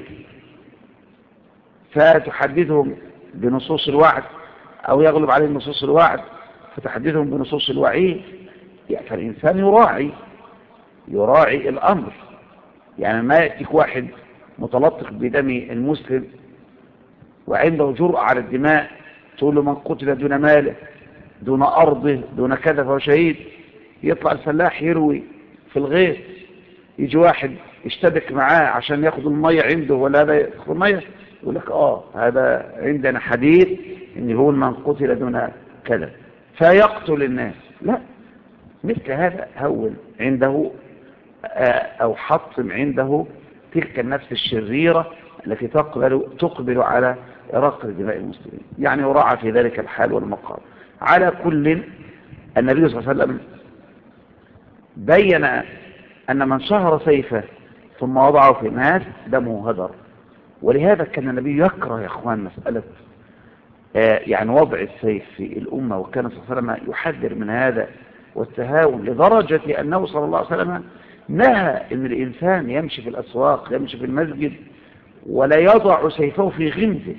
فتحدثهم بنصوص الوعد، أو يغلب عليهم نصوص الوعد فتحدثهم بنصوص الوعيد. يعني فالإنسان يراعي الأمر. يعني ما يأتيك واحد متلطخ بدم المسلم وعنده جرأة على الدماء تقول له من قتل دون ماله دون أرضه دون كذا فهو شهيد، يطلع الفلاح يروي في الغيث، يجي واحد يشتبك معاه عشان ياخد المية عنده ولا هذا ياخد المية، يقول لك هذا عندنا حديث ان هو من قتل دون كذا فيقتل الناس. لا، مثل هذا هون عنده او حطم عنده تلك النفس الشريرة التي تقبل على إراقة دماء المسلمين، يعني يراعى في ذلك الحال والمقام. على كل، النبي صلى الله عليه وسلم بين أن من شهر سيفه ثم وضعه في الناس دمه هدر. ولهذا كان النبي يكره يا اخوان مسألة يعني وضع السيف في الأمة، وكان صلى الله عليه وسلم يحذر من هذا والتهاون، لدرجة أنه صلى الله عليه وسلم نهى أن الإنسان يمشي في الأسواق يمشي في المسجد ولا يضع سيفه في غمزه،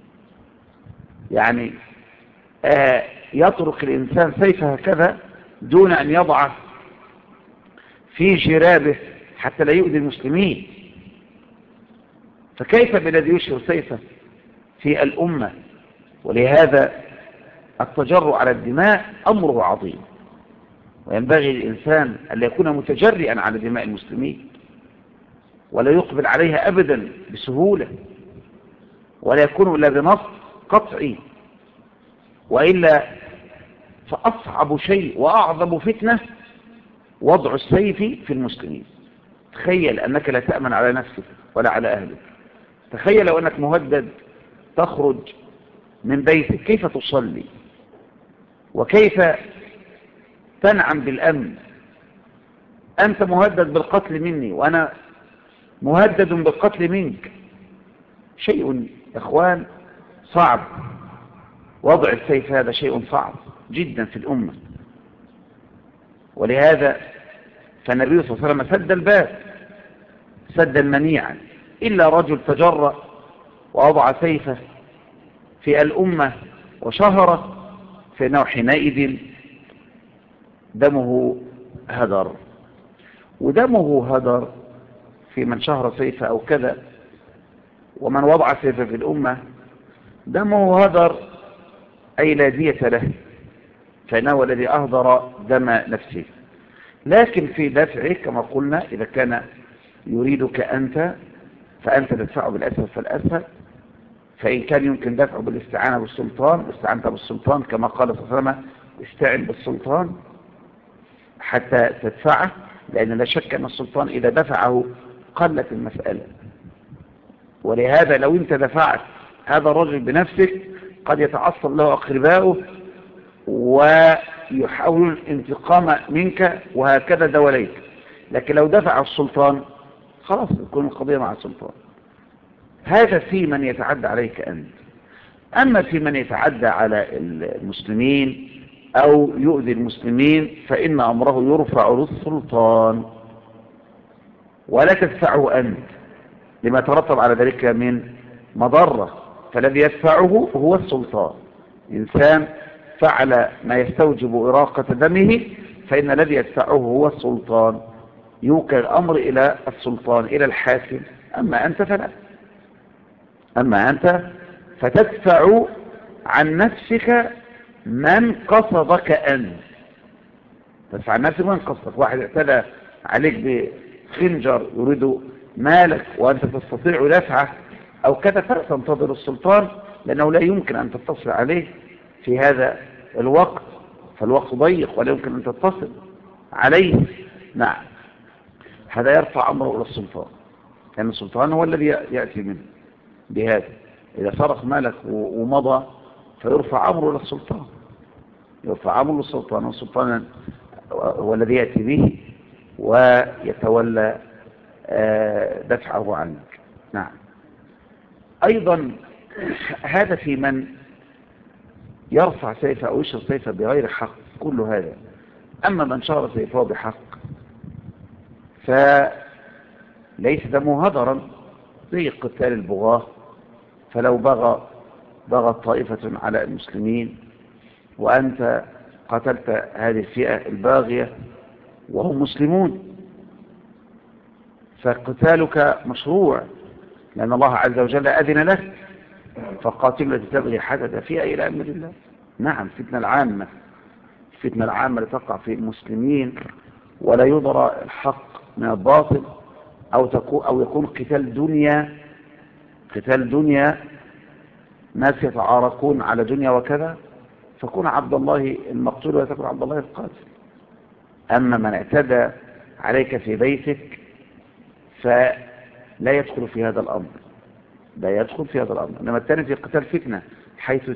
يعني يترك الإنسان سيفه هكذا دون أن يضعه في جرابه حتى لا يؤذي المسلمين. فكيف بالذي يشهر سيفه في الأمة؟ ولهذا التجرؤ على الدماء أمره عظيم، وينبغي للإنسان أن يكون متجرئا على دماء المسلمين ولا يقبل عليها أبدا بسهولة، ولا يكون إلا بنص قطعي، وإلا فأصعب شيء وأعظم فتنة وضع السيف في المسلمين. تخيل أنك لا تأمن على نفسك ولا على أهلك، تخيل لو أنك مهدد تخرج من بيتك كيف تصلي وكيف تنعم بالأمن؟ أنت مهدد بالقتل مني وأنا مهدد بالقتل منك، شيء إخوان صعب. وضع السيف هذا شيء صعب جدا في الأمة. ولهذا فالنبي صلى الله عليه وسلم سد الباب سدا منيعا، إلا رجل تجرأ ووضع سيفه في الأمة وشهره فإنه حينئذ دمه هدر. ودمه هدر في من شهر سيفه أو كذا، ومن وضع سيفه في الأمة دمه هدر أي لا دية له، فإنه الذي أهدر دم نفسه. لكن في دفعه كما قلنا إذا كان يريدك أنت فأنت تدفعه بالأسهل فالأسهل، فإن كان يمكن دفعه بالاستعانة بالسلطان استعنت بالسلطان كما قال صلى الله عليه وسلم استعن بالسلطان حتى تدفعه، لأن لا شك أن السلطان إذا دفعه قلت المسألة. ولهذا لو أنت دفعت هذا الرجل بنفسك قد يتعصب له أقرباؤه ويحاول الانتقام منك وهكذا دوليك، لكن لو دفع السلطان خلاص تكون القضية مع السلطان. هذا في من يتعدى عليك أنت. أما في من يتعدى على المسلمين أو يؤذي المسلمين فإن أمره يرفع للسلطان ولا تدفعه أنت لما ترتب على ذلك من مضرة، فالذي يدفعه هو السلطان. إنسان فعل ما يستوجب إراقة دمه فإن الذي يدفعه هو السلطان. يوكل الأمر إلى السلطان إلى الحاكم. أما أنت فلا، أما أنت فتدفع عن نفسك من قصدك أنت، تدفع عن نفسك من قصدك. واحد اعتدى عليك بخنجر يريد مالك وأنت تستطيع دفعه أو كذا، فلا تنتظر السلطان، لأنه لا يمكن أن تتصل عليه في هذا الوقت، فالوقت ضيق ولا يمكن أن تتصل عليه. نعم، هذا يرفع أمره إلى السلطان، لأن السلطان هو الذي يأتي منه بهذا. إذا سرق مالك ومضى فيرفع أمره إلى السلطان، يرفع أمره للسلطان، والسلطان هو الذي يأتي به ويتولى دفعه عنك. نعم. أيضا هذا في من يرفع سيفه أو يشر سيفه بغير حق، كل هذا. أما من شر سيفه بحق فليس دمه هدرا زي قتال البغاة. فلو بغت طائفة على المسلمين وأنت قتلت هذه الفئة الباغية وهم مسلمون، فقتالك مشروع، لأن الله عز وجل أذن لك، فقاتل التي تبغي حدث فيها إلى أمر الله. نعم، فتنة العامة، الفتنة العامة لتقع في المسلمين ولا يضرى الحق من الباطل، أو يكون قتال دنيا، ناس يتعاركون على دنيا وكذا، فكون عبد الله المقتول ولا تكون عبد الله القاتل. أما من اعتدى عليك في بيتك فلا يدخل في هذا الأمر، لا يدخل في هذا الأمر. إنما الثاني في قتال فتنة حيث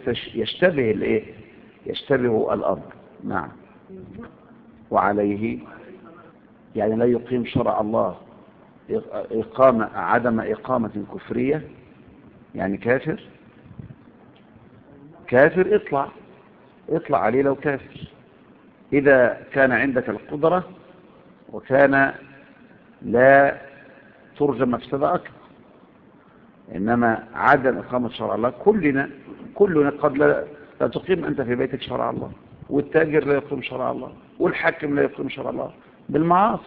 يشتبه الأمر. نعم. وعليه يعني لا يقيم شرع الله، عدم إقامة كفرية، يعني كافر اطلع عليه لو كافر، إذا كان عندك القدرة وكان لا ترجى مفسدة أكبر. إنما عدم إقامة شرع الله، كلنا قد لا تقيم أنت في بيتك شرع الله، والتاجر لا يقيم شرع الله، والحاكم لا يقيم شرع الله بالمعاصي.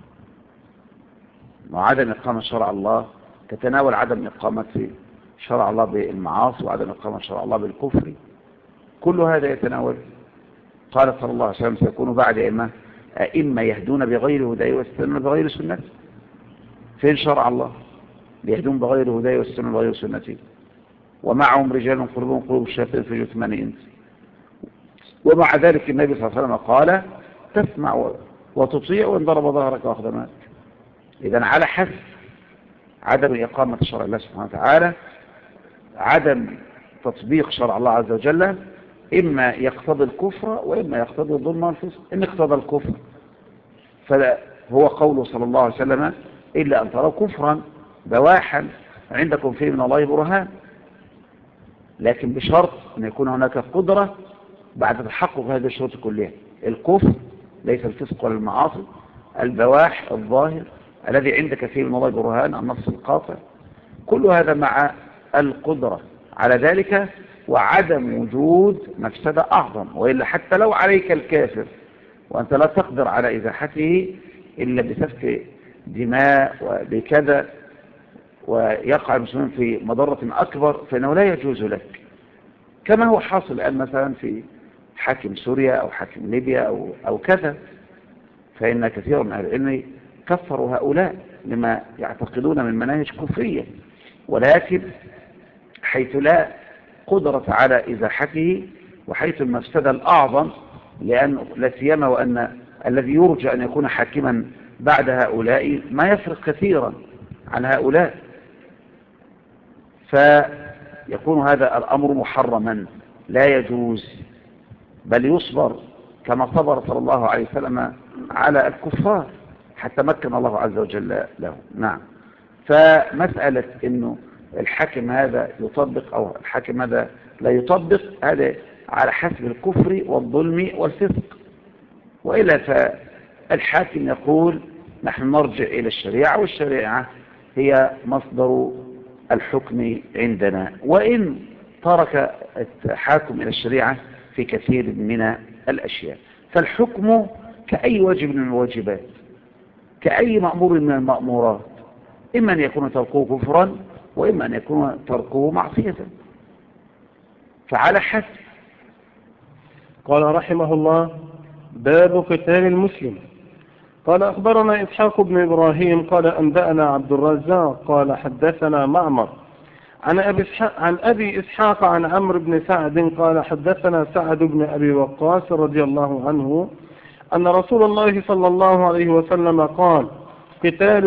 وعدم إقامة شرع الله تتناول عدم إقامة شرع الله بالمعاصي، وعدم إقامة شرع الله بالكفر، كل هذا يتناول. قال صلى الله عليه وسلم: سيكون بعد أئمة يهدون بغير هداي ويستنون بغير سنتي. فين شرع الله؟ يهدون بغير هداي ويستنون بغير سنتي، ومعهم رجال قلوبهم قلوب الشياطين في جثمان إنس. ومع ذلك النبي صلى الله عليه وسلم قال: تسمع وتطيع وإن ضرب ظهرك وأخدمك. إذن على حسب عدم إقامة شرع الله سبحانه وتعالى، عدم تطبيق شرع الله عز وجل، إما يقتضي الكفر وإما يقتضي الظلم والفسق. إن اقتضى الكفر فهو قوله صلى الله عليه وسلم: إلا أن تروا كفرا بواحا عندكم فيه من الله برهان، لكن بشرط أن يكون هناك قدرة بعد تحقق هذه الشروط كلها: الكفر، ليس الفسق ولا المعاصي، البواح الظاهر الذي عندك فيه من الله برهان، النص القاطع، كل هذا مع القدرة على ذلك، وعدم وجود مفسدة أعظم. وإلا حتى لو عليك الكافر وأنت لا تقدر على إزاحته إلا بسفك دماء وبكذا، ويقع المسلمين في مضرة أكبر، فإنه لا يجوز لك، كما هو حاصل الآن مثلا في حاكم سوريا أو حاكم ليبيا أو كذا. فإن كثير من أهل العلم كفروا هؤلاء لما يعتقدون من مناهج كفرية، ولكن حيث لا قدرة على إزاحته وحيث المفسدة الأعظم، لأن لا سيما وأن الذي يرجى أن يكون حاكما بعد هؤلاء ما يفرق كثيرا عن هؤلاء، فيكون هذا الأمر محرما لا يجوز، بل يصبر كما صبر صلى الله عليه وسلم على الكفار حتى مكن الله عز وجل له. نعم. فمسألة أنه الحاكم هذا يطبق أو الحاكم هذا لا يطبق، هذا على حسب الكفر والظلم والفسق. وإلا فالحاكم يقول: نحن نرجع إلى الشريعة، والشريعة هي مصدر الحكم عندنا، وإن ترك الحاكم إلى الشريعة في كثير من الأشياء. فالحكم كأي واجب من الواجبات، كأي مأمور من المأمورات، إما أن يكون تركه كفرا وإما أن يكون تركه معصية، فعلى حسب. قال رحمه الله: باب قتال المسلم. قال أخبرنا إسحاق بن إبراهيم قال أنبأنا عبد الرزاق قال حدثنا معمر عن أبي إسحاق عن عمرو بن سعد قال حدثنا سعد بن أبي وقاص رضي الله عنه أن رسول الله صلى الله عليه وسلم قال: قتال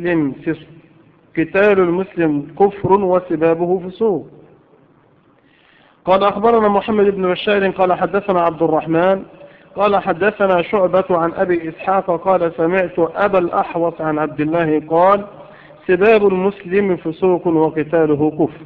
المسلم كفر وسبابه فسوق. قال أخبرنا محمد بن بشار قال حدثنا عبد الرحمن قال حدثنا شعبة عن أبي إسحاق قال سمعت أبا الأحوص عن عبد الله قال: سباب المسلم فسوق وقتاله كفر.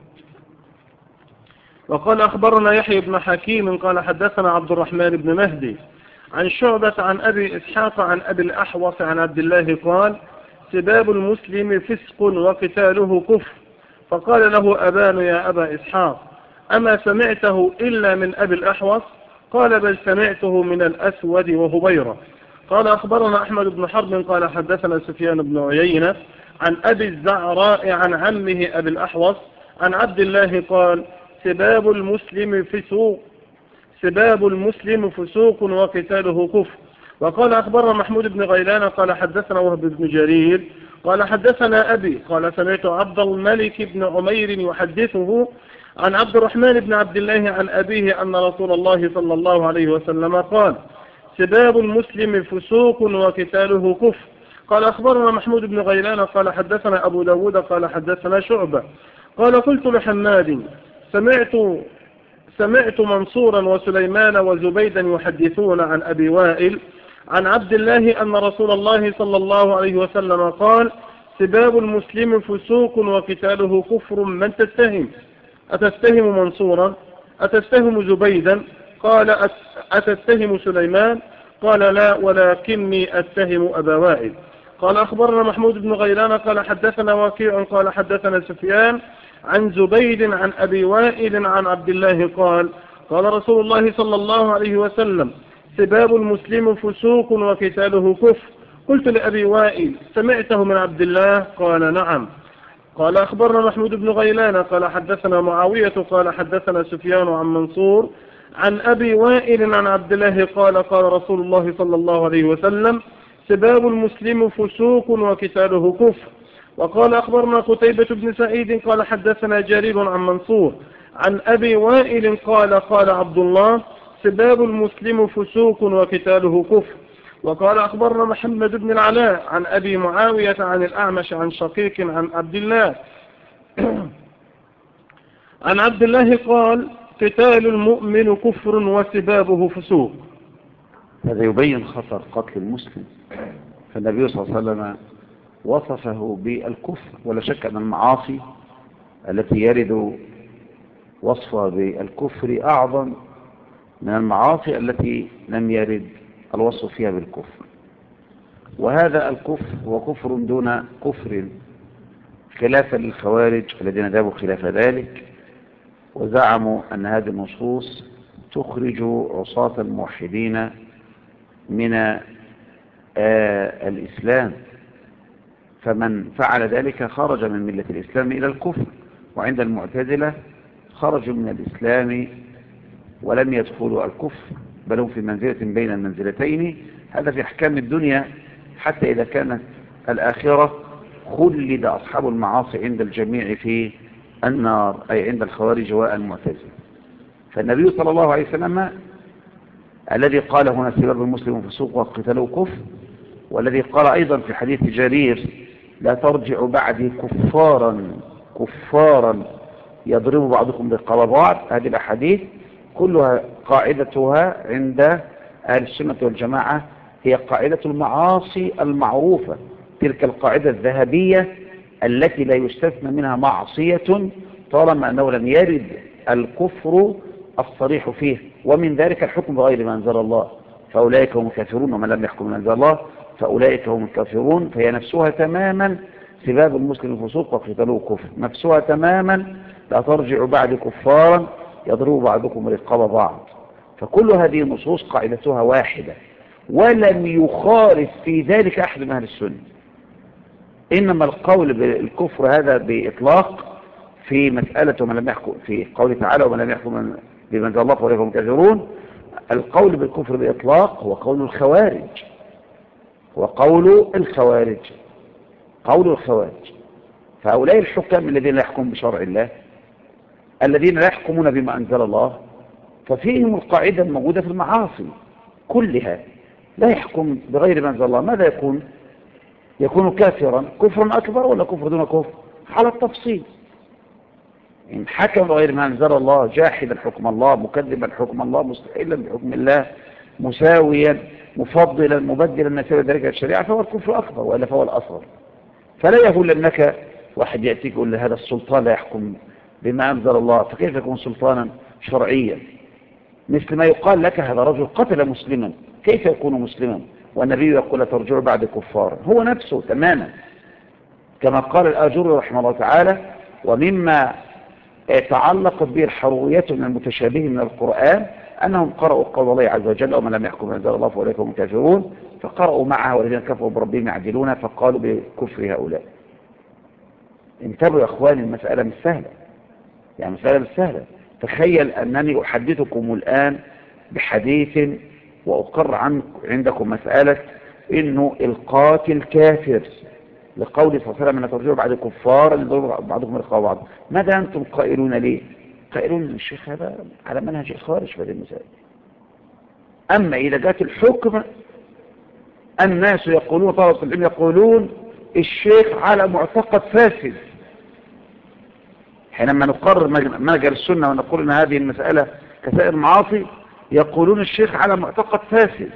وقال أخبرنا يحيى بن حكيم قال حدثنا عبد الرحمن بن مهدي عن شعبة عن أبي إسحاق عن أبي الأحوص عن عبد الله قال: سباب المسلم فسق وقتاله كفر. فقال له أبان: يا أبا إسحاق، أما سمعته إلا من أبي الأحوص؟ قال: بل سمعته من الأسود وهبيرة. قال أخبرنا أحمد بن حرب قال حدثنا سفيان بن عيينة عن أبي الزعراء عن عمه أبي الأحوص عن عبد الله قال: سباب المسلم فسوق وقتاله كفر. وقال أخبرنا محمود بن غيلان قال حدثنا وهب بن جرير قال حدثنا أبي قال سمعت عبد الملك بن عمير يحدثه عن عبد الرحمن بن عبد الله عن أبيه أن رسول الله صلى الله عليه وسلم قال: سباب المسلم فسوق وقتاله كفر. قال أخبرنا محمود بن غيلان قال حدثنا أبو داود قال حدثنا شعبة قال: قلت لحماد: سمعت منصورا وسليمان وزبيدا يحدثون عن أبي وائل عن عبد الله أن رسول الله صلى الله عليه وسلم قال: سباب المسلم فسوق وقتاله كفر. من تتهم؟ أتتهم منصورا؟ أتتهم زبيدا؟ قال: أتتهم سليمان؟ قال: لا، ولكني أتهم أبا وائل. قال أخبرنا محمود بن غيلان قال حدثنا وكيع قال حدثنا سفيان عن زبيد عن أبي وائل عن عبد الله قال: قال رسول الله صلى الله عليه وسلم: سباب المسلم فسوق وقتاله كفر. قلت لأبي وائل: سمعته من عبد الله؟ قال: نعم. قال أخبرنا محمود بن غيلان قال حدثنا معاوية قال حدثنا سفيان عن منصور عن أبي وائل عن عبد الله قال: قال رسول الله صلى الله عليه وسلم: سباب المسلم فسوق وقتاله كفر. وقال أخبرنا قتيبة بن سعيد قال حدثنا جرير عن منصور عن أبي وائل قال: قال عبد الله: سباب المسلم فسوق وقتاله كفر. وقال أخبرنا محمد بن العلاء عن أبي معاوية عن الأعمش عن شقيق عن عبد الله عن عبد الله قال: قتال المؤمن كفر وسبابه فسوق. هذا يبين خطر قتل المسلم، فالنبي صلى الله عليه وسلم وصفه بالكفر. ولا شك أن المعاصي التي يرد وصفها بالكفر أعظم من المعاصي التي لم يرد الوصف فيها بالكفر. وهذا الكفر هو كفر دون كفر، خلافا للخوارج الذين ذهبوا خلاف ذلك وزعموا أن هذه النصوص تخرج عصاة الموحدين من الإسلام، فمن فعل ذلك خرج من ملة الإسلام إلى الكفر. وعند المعتزلة خرجوا من الإسلام ولم يدخلوا الكفر، بل هم في منزلة بين المنزلتين. هذا في أحكام الدنيا، حتى إذا كانت الآخرة خلد أصحاب المعاصي عند الجميع في النار، أي عند الخوارج والمعتزلة. فالنبي صلى الله عليه وسلم الذي قال هنا: سباب المسلم فسوق وقتاله كفر، والذي قال أيضا في حديث جرير: لا ترجع بعدي كفارا يضرب بعضكم رقاب بعض. هذه الأحاديث كلها قاعدتها عند أهل السنة والجماعة هي قاعدة المعاصي المعروفة، تلك القاعدة الذهبية التي لا يستثنى منها معصية طالما أنه لم يرد الكفر الصريح فيه. ومن ذلك الحكم بغير ما أنزل الله، فأولئك هم الكافرون، ومن لم يحكم ما أنزل الله فأولئك هم الكافرون. فهي نفسها تماما سباب المسلم فسوق وقتاله كفر، نفسها تماما لا ترجع بعد كفارا يضرب بعضكم رقاب بعض. فكل هذه النصوص قاعدتها واحدة، ولم يخالف في ذلك أحد من أهل السنة. إنما القول بالكفر هذا بإطلاق في مسألة ومن لم يحكم في قوله تعالى ومن لم يحكم بما أنزل الله فأولئك هم الكافرون. القول بالكفر بإطلاق هو قول الخوارج، وقول الخوارج قول الخوارج. فهؤلاء الحكام الذين لا يحكمون بشرع الله، الذين لا يحكمون بما أنزل الله، ففيهم القاعدة الموجودة في المعاصي كلها. لا يحكم بغير ما أنزل الله، ماذا يكون؟ يكون كافرا، كفرا أكبر ولا كفر دون كفر؟ على التفصيل. إن حكم بغير ما أنزل الله، جاحدا حكم الله، مكذبا حكم الله، مستحيلا بحكم الله، مساويا، مفضلا، مبدلا، نسيب ذلك الشريعة، فهو الكفر أكبر، وإلا فهو الأصغر. فلا يهول أنك واحد يأتيك يقول هذا السلطان لا يحكم بما أنزل الله، فكيف يكون سلطانا شرعيا؟ مثل ما يقال لك هذا رجل قتل مسلما، كيف يكون مسلما والنبي يقول ترجع بعد كفار؟ هو نفسه تماما، كما قال الآجري رحمه الله تعالى: ومما تعلقت به الحرورية من المتشابه من القرآن أنهم قرأوا قول الله عز وجل ومن لم يحكم أنزل الله فأولئك هم الكافرون، فقرأوا معها والذين كفروا بربهم يعدلون، فقالوا بكفر هؤلاء. انتبهوا يا أخواني، المسألة مش سهلة، يعني مسألة مش سهلة. تخيل أنني أحدثكم الآن بحديث وأقر عندكم مسألة إنه القاتل كافر، لقول صلى الله عليه وسلم أن ترجعوا بعد كفار يضرب بعضكم رقاب بعض. ماذا أنتم قائلون ليه؟ قائلون الشيخ هذا على منهج الخوارج في هذه المسائل. أما إذا جاءت الحكم، الناس يقولون، طلبة العلم يقولون الشيخ على معتقد فاسد. حينما نقرر منهج السنة ونقول أن هذه المسألة كسائر المعاصي، يقولون الشيخ على معتقد فاسد،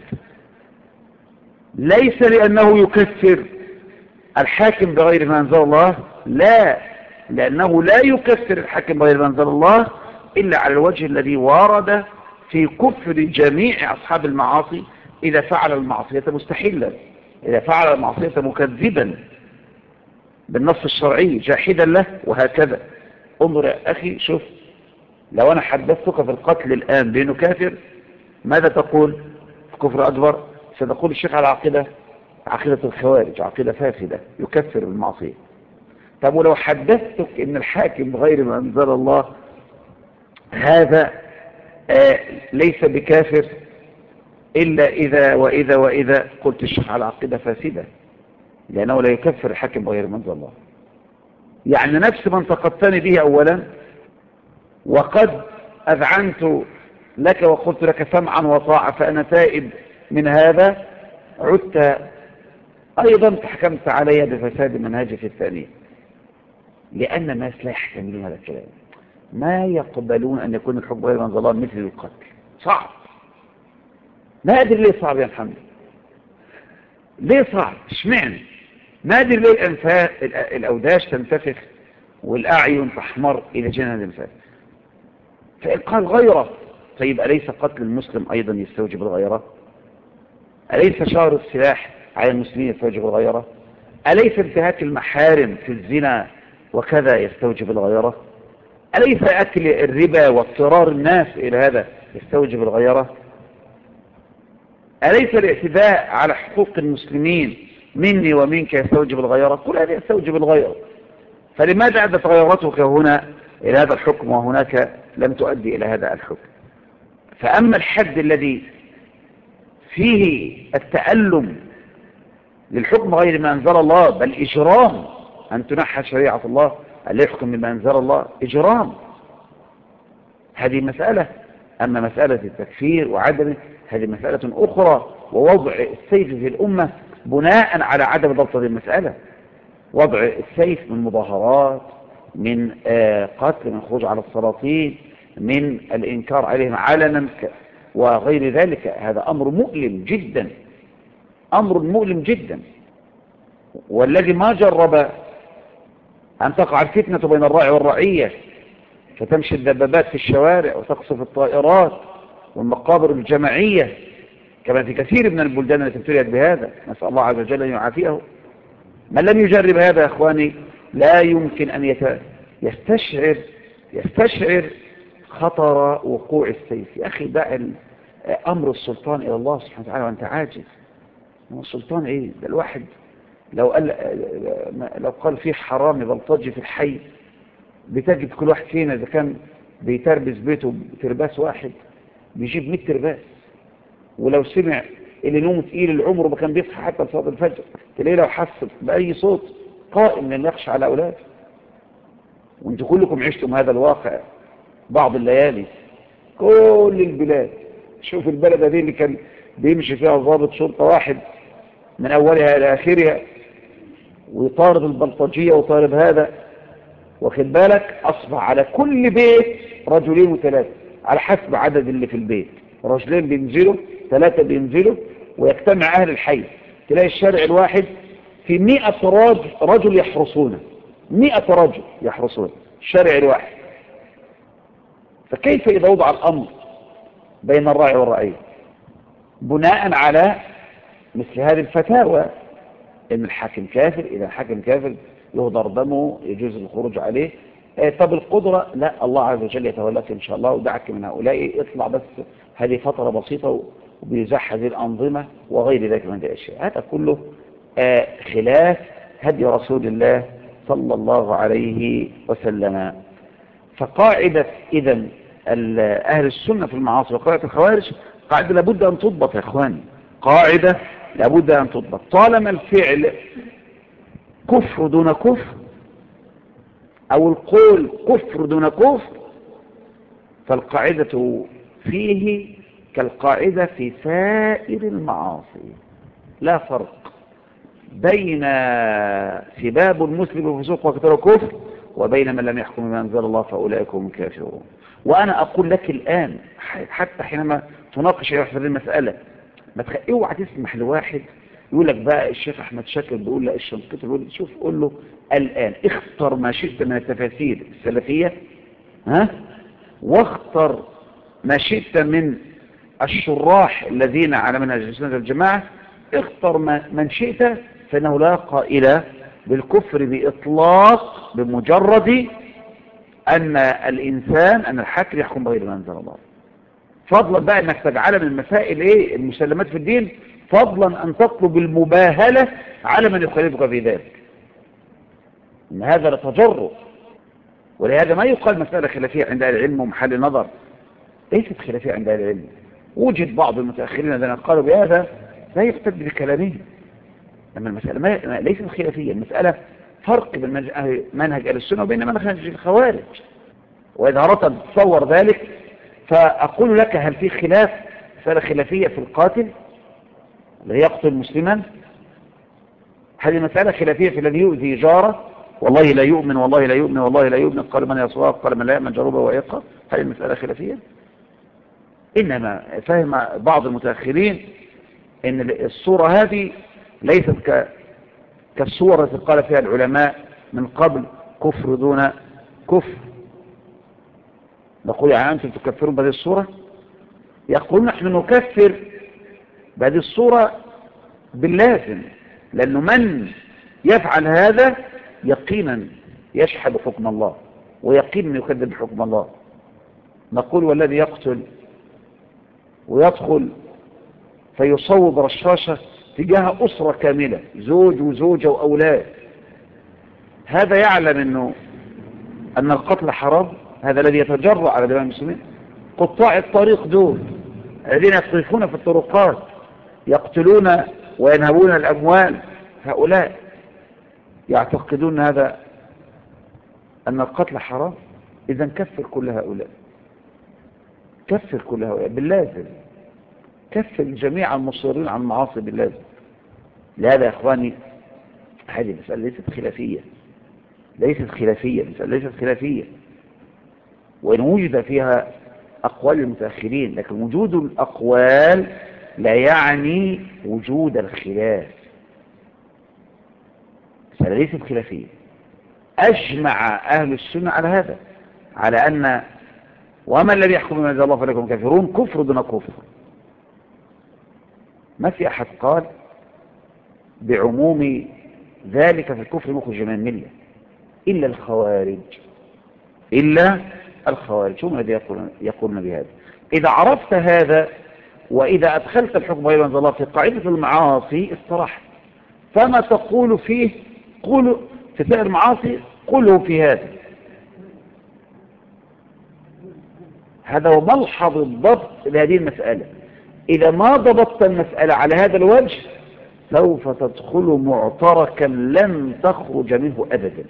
ليس لأنه يكفر الحاكم بغير ما أنزل الله، لا، لأنه لا يكفر الحاكم بغير ما أنزل الله إلا على الوجه الذي ورد في كفر جميع أصحاب المعاصي إذا فعل المعصية مستحلا، إذا فعل المعصية مكذبا بالنص الشرعي جاحدا له، وهكذا. انظر يا أخي، شوف، لو أنا حدثتك في القتل الآن بأنه كافر، ماذا تقول؟ في كفر أكبر ستقول الشيخ على عقيدة الخوارج، عقيدة فاسدة يكفر بالمعصية. طب ولو حدثتك ان الحاكم بغير ما انزل الله هذا ليس بكافر الا اذا واذا واذا، قلت الشيخ على عقيدة فاسدة لانه لا يكفر الحاكم بغير ما انزل الله. يعني نفس ما انتقدتني به اولا، وقد اذعنت لك وقلت لك سمعا وطاعة فانا تائب من هذا، عدت أيضا تحكمت علي بفساد منهجي في الثانية، لأن الناس لا يحتملون هذا الكلام، ما يقبلون أن يكون الحكم غير أنزل الله مثل القتل. صعب، ما أدري ليه صعب يا محمد، ليه صعب؟ اشمعنى؟ ما أدري ليه الأوداش تنتفخ والأعين تحمر إذا جاءنا هذا المثال. فإن قال غيره، طيب أليس قتل المسلم أيضا يستوجب الغيرة؟ أليس شار السلاح على المسلمين يستوجب الغيرة؟ أليس انتهاك المحارم في الزنا وكذا يستوجب الغيرة؟ أليس أكل الربا واضطرار الناس إلى هذا يستوجب الغيرة؟ أليس الاعتداء على حقوق المسلمين مني ومنك يستوجب الغيرة؟ كل هذا يستوجب الغيرة. فلماذا أدت غيرتك هنا إلى هذا الحكم وهناك لم تؤدي إلى هذا الحكم؟ فأما الحد الذي فيه التألم للحكم غير ما أنزل الله، بل إجرام أن تنحى شريعة الله، أن لا يحكم بما أنزل الله، إجرام، هذه مسألة. أما مسألة التكفير وعدمه هذه مسألة أخرى، ووضع السيف في الأمة بناء على عدم ضبط هذه المسألة. وضع السيف من مظاهرات، من قتل، من خروج على السلاطين، من الإنكار عليهم علنا وغير ذلك، هذا أمر مؤلم جدا، أمر مؤلم جدا. والذي ما جرب أن تقع الفتنة بين الراعي والرعية، فتمشي الدبابات في الشوارع وتقصف الطائرات والمقابر الجماعية كما في كثير من البلدان التي ابتليت بهذا، نسأل الله عز وجل أن يعافيه. من لم يجرب هذا يا أخواني لا يمكن أن يستشعر خطر وقوع السيف. يا أخي دع أمر السلطان إلى الله سبحانه وتعالى وأنت عاجز. السلطان إيه؟ ده الواحد لو قال فيه حرامي بلطجي في الحي، بتجد كل واحد فينا إذا كان بيتربس بيته بترباس واحد بيجيب 100 ترباس. ولو سمع اللي نومه تقيل اللي عمره ما كان بيصحى حتى لصلاة الفجر، تلاقيه لو حس بأي صوت قائم لن يخشى على أولاده. وانتم كلكم عشتم هذا الواقع بعض الليالي. كل البلاد، شوف البلد هذه اللي كان بيمشي فيها ضابط شرطة واحد من أولها إلى آخرها ويطارد البلطجية ويطارد هذا، واخد بالك، أصبح على كل بيت رجلين وثلاثة على حسب عدد اللي في البيت. رجلين بينزلوا، ثلاثة بينزلوا، ويجتمع أهل الحي. تلاقي الشارع الواحد في 100 رجل يحرسونه، 100 رجل يحرسون الشارع الواحد. فكيف إذا وضع الأمر بين الراعي والرعية بناء على مثل هذه الفتاوى ان الحاكم كافر، اذا الحاكم كافر يهدر دمه، يجوز الخروج عليه. طب القدرة لا، الله عز وجل يتولاك ان شاء الله ودعك من هؤلاء، اطلع بس هذه فترة بسيطة وبيزح هذه الأنظمة وغير ذلك من الأشياء. هذا كله خلاف هدي رسول الله صلى الله عليه وسلم. فقاعدة إذن أهل السنة في المعاصي وقاعدة الخوارج قاعدة لابد أن تضبط يا إخواني، قاعدة لابد أن تضبط. طالما الفعل كفر دون كفر أو القول كفر دون كفر، فالقاعدة فيه كالقاعدة في سائر المعاصي. لا فرق بين سباب المسلم وفسوق وقتل كفر وبين من لم يحكم بما أنزل الله فأولئك هم الكافرون. وأنا أقول لك الآن حتى حينما تناقش هذه المسألة ما اوعى تسمح لواحد يقول لك بقى الشيخ أحمد شاكر بيقول لا الشنقيطي بيقول، شوف قول له الآن اختر ما شئت من التفاسير السلفية، واختر ما شئت من الشراح الذين على منهج السنة والجماعة، اختر من شئت، فإنه لا قائل بالكفر بإطلاق بمجرد أن الحاكم يحكم بغير ما أنزل الله. فضلا بقى أنك تجعل من المسائل المسلمات في الدين، فضلا أن تطلب المباهلة على من يخالفك في ذلك، إن هذا لتجرؤ. ولهذا ما يقال مسألة خلافية عند أهل العلم ومحل نظر، ليست خلافية عند أهل العلم. وجد بعض المتأخرين الذين قالوا بهذا لا يقتد بكلامهم، أما المسألة ليست خلافية، المسألة فرق بين منهج أهل السنة وبين منهج الخوارج. وإذا أردت أن تتصور ذلك فأقول لك هل في مسألة خلافية في القاتل الذي يقتل مسلما؟ هذه مسألة خلافية في الذي يؤذي جاره، والله لا يؤمن والله لا يؤمن والله لا يؤمن، قال من يصواب قال من لا يأمن جروبه ويقى. هذه المسألة خلافية. إنما فهم بعض المتأخرين أن الصورة هذه ليست كالصورة التي قال فيها العلماء من قبل كفر دون كفر. نقول يعني أنتم تكفرون بهذه الصورة؟ يقول نحن نكفر بهذه الصورة باللازم، لأنه من يفعل هذا يقينا يشحذ حكم الله ويقينا يكذب بحكم الله. نقول والذي يقتل ويدخل فيصوب رشاشة تجاه أسرة كاملة، زوج وزوجة وأولاد، هذا يعلم أن القتل حرام؟ هذا الذي يتجرأ على دماء المسلمين. قطاع الطريق دول الذين يقفون في الطرقات يقتلون وينهبون الأموال، هؤلاء يعتقدون هذا أن القتل حرام؟ إذن كفر كل هؤلاء، كفر كل هؤلاء باللازم، كفر جميع المصرين عن المعاصي باللازم. لهذا يا إخواني هذه المسألة ليست خلافية، ليست خلافية، مسألة ليست خلافية، وإن وجد فيها أقوال المتأخرين، لكن وجود الأقوال لا يعني وجود الخلاف. مسألة ليست خلافية. أجمع أهل السنة على هذا، على أن ومن لم يحكم بما أنزل الله فأولئك هم الكافرون، كفر دون كفر. ما في أحد قال بعموم ذلك في الكفر مخرج من الملة إلا الخوارج، إلا الخوارج هم الذين يقولون بهذا. إذا عرفت هذا وإذا أدخلت الحكم غير أنزل الله في قاعدة المعاصي استراحت. فما تقول فيه قل في سائر المعاصي قله في هذا. هذا هو ملحظ الضبط لهذه المسألة. إذا ما ضبطت المسألة على هذا الوجه سوف تدخل معتركا لن تخرج منه أبدا.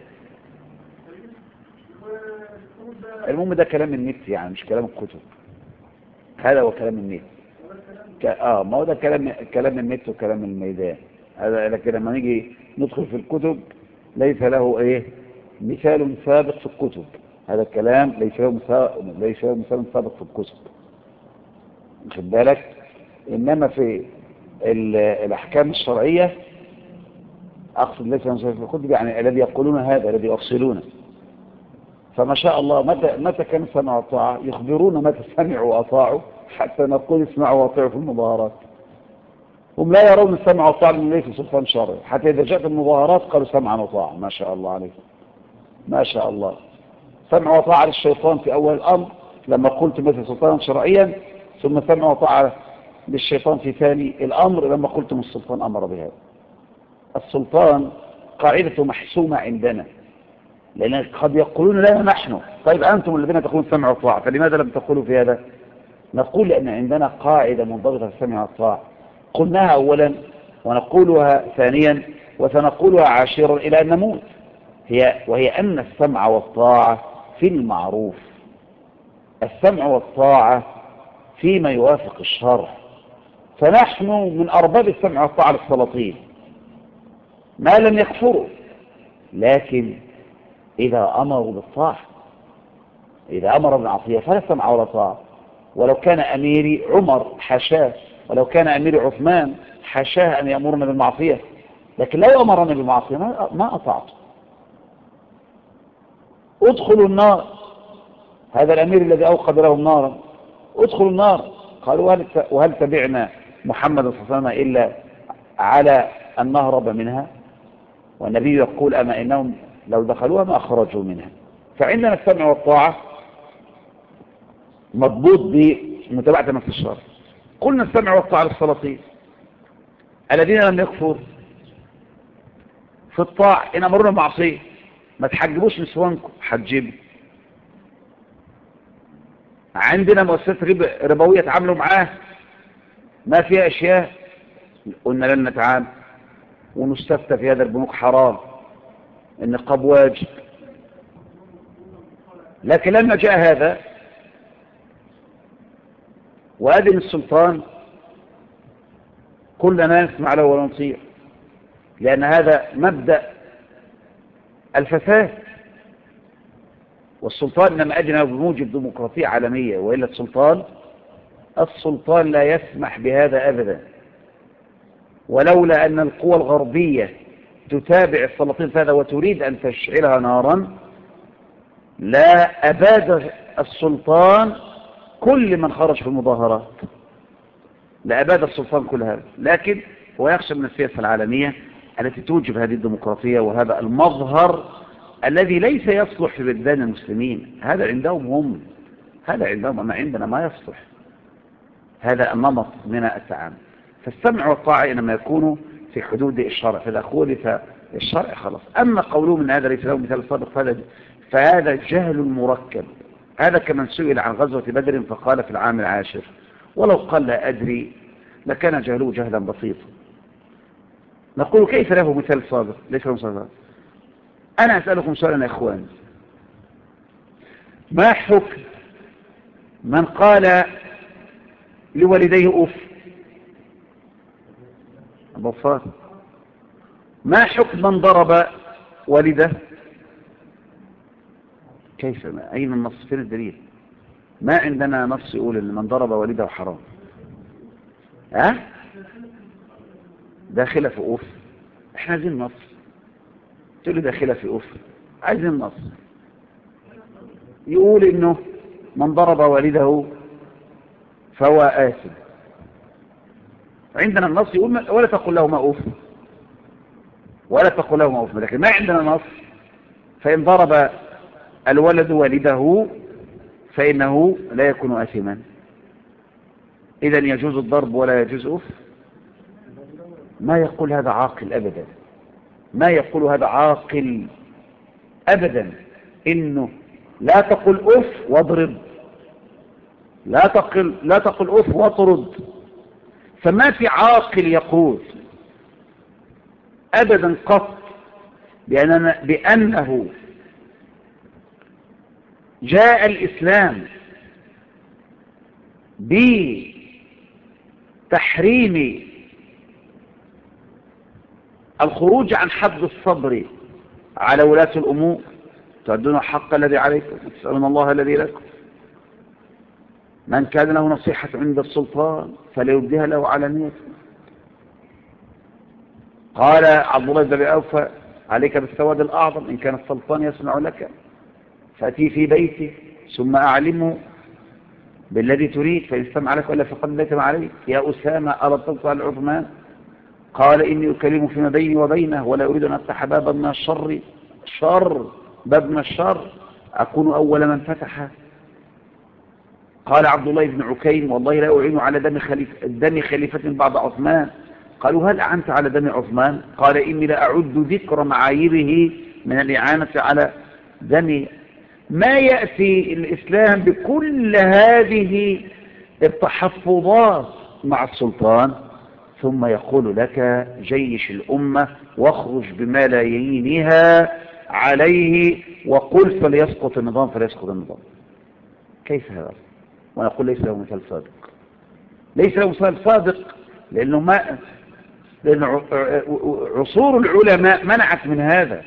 المهم ده كلام النت يعني مش كلام الكتب. هذا هو كلام النت. ما هو ده كلام النت وكلام الميدان. هذا لكن لما نيجي ندخل في الكتب ليس له مثال سابق في الكتب. هذا الكلام ليس له مثال سابق في الكتب. خد بالك. إنما في الأحكام الشرعية أقصد ليس في الكتب يعني الذي يقولون هذا الذي يفصلون. فما شاء الله متى كان سمعوا وطاعة يخبرون متى سمعوا وأطاعوا حتى نقول اسمعوا وأطيعوا في المظاهرات. هم لا يرون السمع والطاعة من ليس سلطان شرعي. حتى إذا جاءت المظاهرات قالوا سمعا وطاعة. ما شاء الله عليكم ما شاء الله. سمع وطاعة للشيطان في أول الأمر لما قلت مثل سلطانا شرعيا، ثم سمع وطاعة للشيطان في ثاني الأمر لما قلتم السلطان أمر بهذا. السلطان قاعدته محسومة عندنا، لأن قد يقولون لنا نحن طيب أنتم الذين تقولون سمع وطاعة فلماذا لم تقولوا في هذا؟ نقول لأن عندنا قاعدة منضبطة في السمع والطاعة قلناها أولا ونقولها ثانيا وسنقولها عاشرا إلى أن نموت، وهي أن السمع والطاعة في المعروف، السمع والطاعة فيما يوافق الشرع. فنحن من أرباب السمع والطاعة للسلاطين ما لم يكفروا، لكن إذا أمروا بالطاعة، إذا أمر بالعصية فلا سمع ولا طاعة. ولو كان أميري عمر حاشاه، ولو كان أميري عثمان حاشاه أن يأمرنا بالمعصية، لكن لو أمرنا بالمعصية ما أطعته. ادخلوا النار، هذا الأمير الذي أوقد له النار، ادخلوا النار. قالوا وهل تبعنا محمد صلى الله عليه وسلم إلا على أن نهرب منها؟ والنبي يقول أما إنهم لو دخلوها ما أخرجوا منها. فعندنا السمع والطاعة مضبوط بمتابعة نص الشرع. قلنا السمع والطاعة للسلاطين الذين لم يكفروا في الطاعة إن أمرنا معصية ما تحجبوش نسوانكم حجبوا. عندنا مؤسسات ربوية تعاملوا معاه ما فيها أشياء قلنا لن نتعامل ونستفتى في هذا البنوك حرام النقاب واجب. لكن لما جاء هذا وأذن السلطان كلنا نسمع له ونطيع، لأن هذا مبدأ الفساد. والسلطان لما أذن بموجب ديمقراطية عالمية، وإلا السلطان لا يسمح بهذا أبدا. ولولا أن القوى الغربية تتابع السلاطين في هذا وتريد أن تشعلها نارا لا أباد السلطان كل من خرج في المظاهرات، لا أباد السلطان كل هذا. لكن هو يخشى من السياسة العالمية التي توجب هذه الديمقراطية وهذا المظهر الذي ليس يصلح في بلدان المسلمين. هذا عندهم هم، هذا عندهم، أما عندنا ما يصلح هذا النمط من التعامل. فالسمع والطاعة إنما يكونوا في حدود الشرع، فإذا خولف الشرع خلاص. أما قولهم أن هذا ليس له مثال سابق فهذا جهل مركب. هذا كمن سئل عن غزوة بدر فقال في العام العاشر، ولو قال لا أدري لكان جهله جهلا بسيطا. نقول كيف له مثال سابق؟ ليس له مثال سابق. أنا أسألكم سؤالا يا إخوان، ما حكم من قال لوالديه أوف؟ بصار. ما حكم من ضرب والده؟ كيف؟ أين النص؟ فين الدليل؟ ما عندنا نص يقول ان من ضرب والده حرام. داخله في أوف. احنا عايزين نص. تقول لي داخله في أوف، عايزين نص يقول انه من ضرب والده فهو آثم. عندنا النص يقول ولا تقل له ما أوف، ولا تقل له ما أوف، لكن ما عندنا نص فإن ضرب الولد والده فإنه لا يكون آثما. إذا يجوز الضرب ولا يجوز أف؟ ما يقول هذا عاقل أبدا، ما يقول هذا عاقل أبدا، إنه لا تقل أف واضرب، لا تقل أف واطرد. فما في عاقل يقول أبدا قط بأنه جاء الإسلام بتحريم الخروج عن حد الصبر على ولاة الأمور، تؤدون الحق الذي عليكم وتسألون الله الذي لكم، من كان له نصيحة عند السلطان فليبديها له علانية. قال عبد الله بن أوفى عليك بالسواد الأعظم، إن كان السلطان يسمع لك فأتي في بيته ثم أعلمه بالذي تريد، فإن استمع لك ولا فقد ليت ما عليك. يا أسامة ألا تلقى على عثمان؟ قال إني أكلم فيما بيني وبينه ولا أريد أن أفتح بابا من الشر، باب من الشر أكون أول من فتح. قال عبد الله بن عكيم والله لا أعين على دم خليفة بعد عثمان. قالوا هل أعنت على دم عثمان؟ قال إني لا أعد ذكر معاييره من الإعانة على دم. ما يأتي الإسلام بكل هذه التحفظات مع السلطان ثم يقول لك جيش الأمة واخرج بملايينها عليه وقل فليسقط النظام فليسقط النظام. كيف هذا؟ ونقول ليس له مثال صادق، ليس له مثال صادق، لأن عصور العلماء منعت من هذا.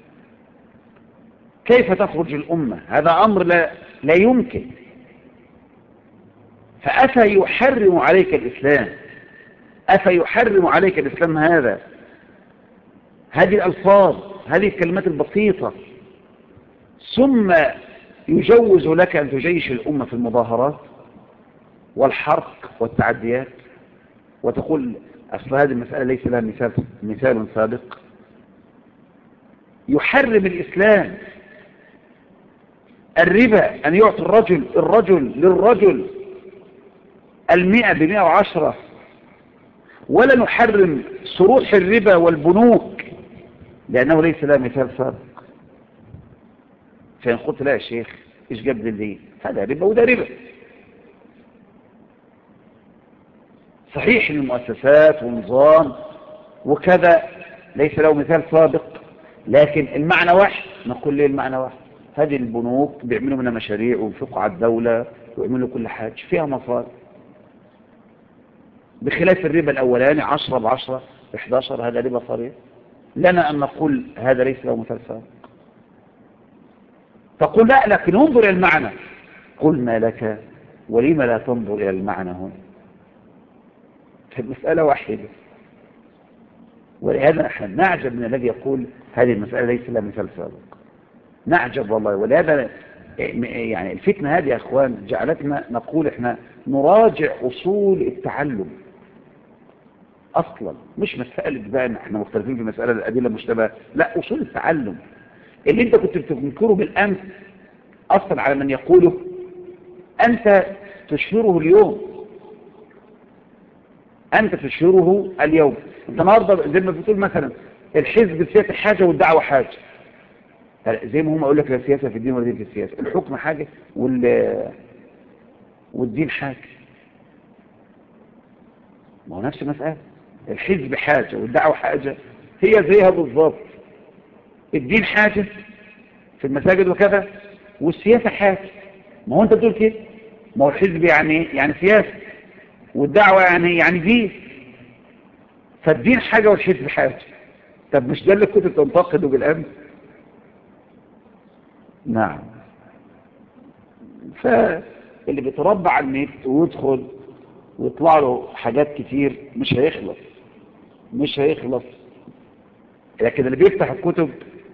كيف تخرج الأمة؟ هذا أمر لا يمكن. فأفى يحرم عليك الإسلام، أفى يحرم عليك الإسلام هذه الألفاظ، هذه الكلمات البسيطة، ثم يجوز لك أن تجيش الأمة في المظاهرات والحرق والتعديات وتقول أصل هذه المسألة ليس لها مثال سابق. يحرم الإسلام الربا، أن يعطي الرجل للرجل 100 ب110، ولا نحرم صروح الربا والبنوك لأنه ليس لها مثال سابق. فإن قلت لا يا شيخ إيش جاب لي هذا ربا وده ربا. صحيح ان المؤسسات ونظام وكذا ليس له مثال سابق، لكن المعنى واحد. نقول ليه المعنى واحد؟ هذه البنوك بيعملوا منها مشاريع وينفقوا على الدولة ويعملوا كل حاجة فيها مصاري، بخلاف الربا الأولاني 10 ب10 ب11، هذا ربا صريح. لنا أن نقول هذا ليس له مثال سابق. تقول لا، لكن انظر إلى المعنى. قلنا لك ولم لا تنظر إلى المعنى هنا؟ المسألة واحدة. ولهذا نحن نعجب من الذي يقول هذه المسألة ليس لها مثال سابق. نعجب والله. ولهذا يعني الفتنة هذه يا أخوان جعلتنا نقول إحنا نراجع أصول التعلم أصلا، مش مسألة بقى إحنا مختلفين في مسألة الأدلة المشتبهة، لا، أصول التعلم اللي أنت كنت بتنكره بالأمس أصلا على من يقوله أنت تشهره اليوم. أنت تشهره اليوم. أنت النهارده زي ما بتقول مثلا الحزب السياسي حاجة والدعوة حاجة، زي ما هم أقول لك لا سياسة في الدين ولا دين في السياسة، الحكم حاجة والدين حاجة. ما هو نفس المسألة، الحزب حاجة والدعوة حاجة، هي زيها بالضبط. الدين حاجة في المساجد وكذا، والسياسة حاجة. ما هو أنت بتقول كده، ما هو الحزب يعني سياسة، والدعوة يعني دين، فالدين حاجة والحزب حاجة. طب مش ده اللي كنت تنتقده بالأمس؟ نعم. فاللي بيتربى على النت ويدخل ويطلع له حاجات كتير مش هيخلص. لكن اللي بيفتح الكتب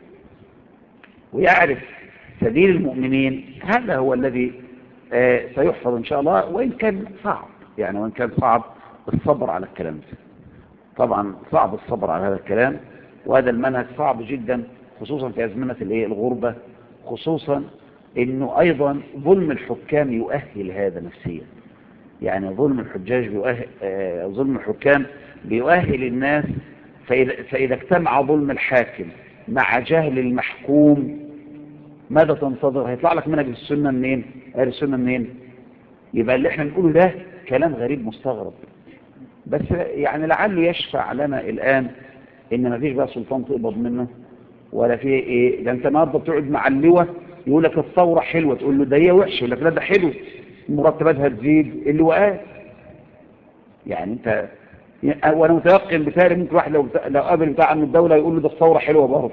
ويعرف سبيل المؤمنين هذا هو الذي سيحفظ إن شاء الله، وإن كان صعب الصبر على الكلام ده. طبعا صعب الصبر على هذا الكلام، وهذا المنهج صعب جدا خصوصا في أزمنة الغربة، خصوصا انه ايضا ظلم الحكام يؤهل هذا نفسيا. يعني ظلم الحجاج بيؤهل ظلم الحكام بيؤهل الناس، فإذا اجتمع ظلم الحاكم مع جهل المحكوم ماذا تنتظر؟ هيطلع لك منهج السنة منين؟ أهل السنة منين؟ يبقى اللي احنا نقوله ده كلام غريب مستغرب، بس يعني لعله يشفع لنا الآن إن ما فيش بقى سلطان تقبض منه ولا في إيه. ده أنت النهارده بتقعد مع اللواء يقول لك الثورة حلوة، تقول له ده هي وحشة، يقول لك لا ده حلو، مرتباتها تزيد، اللواءات. يعني أنت وأنا متيقن بتاري ممكن واحد لو قابل بتاع عن الدولة يقول له ده الثورة حلوة برضه.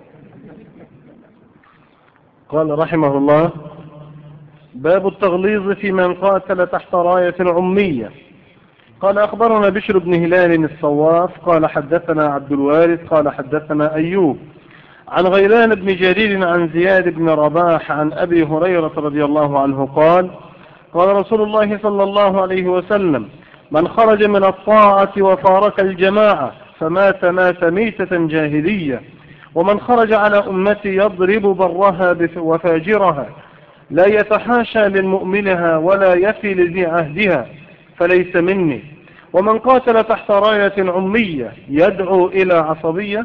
قال رحمه الله: باب التغليظ في من قاتل تحت راية عمية. قال أخبرنا بشر بن هلال الصواف قال حدثنا عبد الوارث قال حدثنا أيوب عن غيلان بن جرير عن زياد بن رباح عن أبي هريرة رضي الله عنه قال: قال رسول الله صلى الله عليه وسلم: من خرج من الطاعة وفارق الجماعة فمات ميتة جاهلية، ومن خرج على أمتي يضرب برها وفاجرها لا يتحاشى للمؤمنها ولا يفي لذي عهدها فليس مني، ومن قاتل تحت راية عمية يدعو إلى عصبية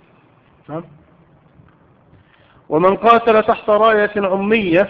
ومن قاتل تحت راية عمية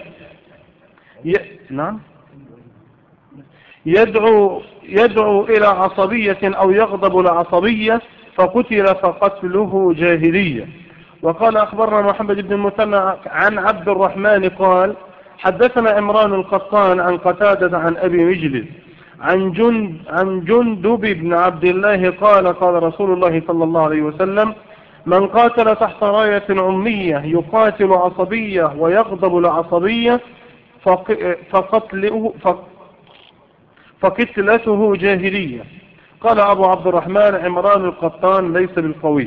يدعو إلى عصبية أو يغضب لعصبية فقتل فقتله جاهلية. وقال أخبرنا محمد بن المثنى عن عبد الرحمن قال حدثنا عمران القطان عن قتادة عن أبي مجلس عن جندب بن عبد الله قال: قال رسول الله صلى الله عليه وسلم: من قاتل تحت راية عمية يقاتل عصبية ويغضب لعصبية فقتلته جاهلية. قال أبو عبد الرحمن: عمران القطان ليس بالقوي.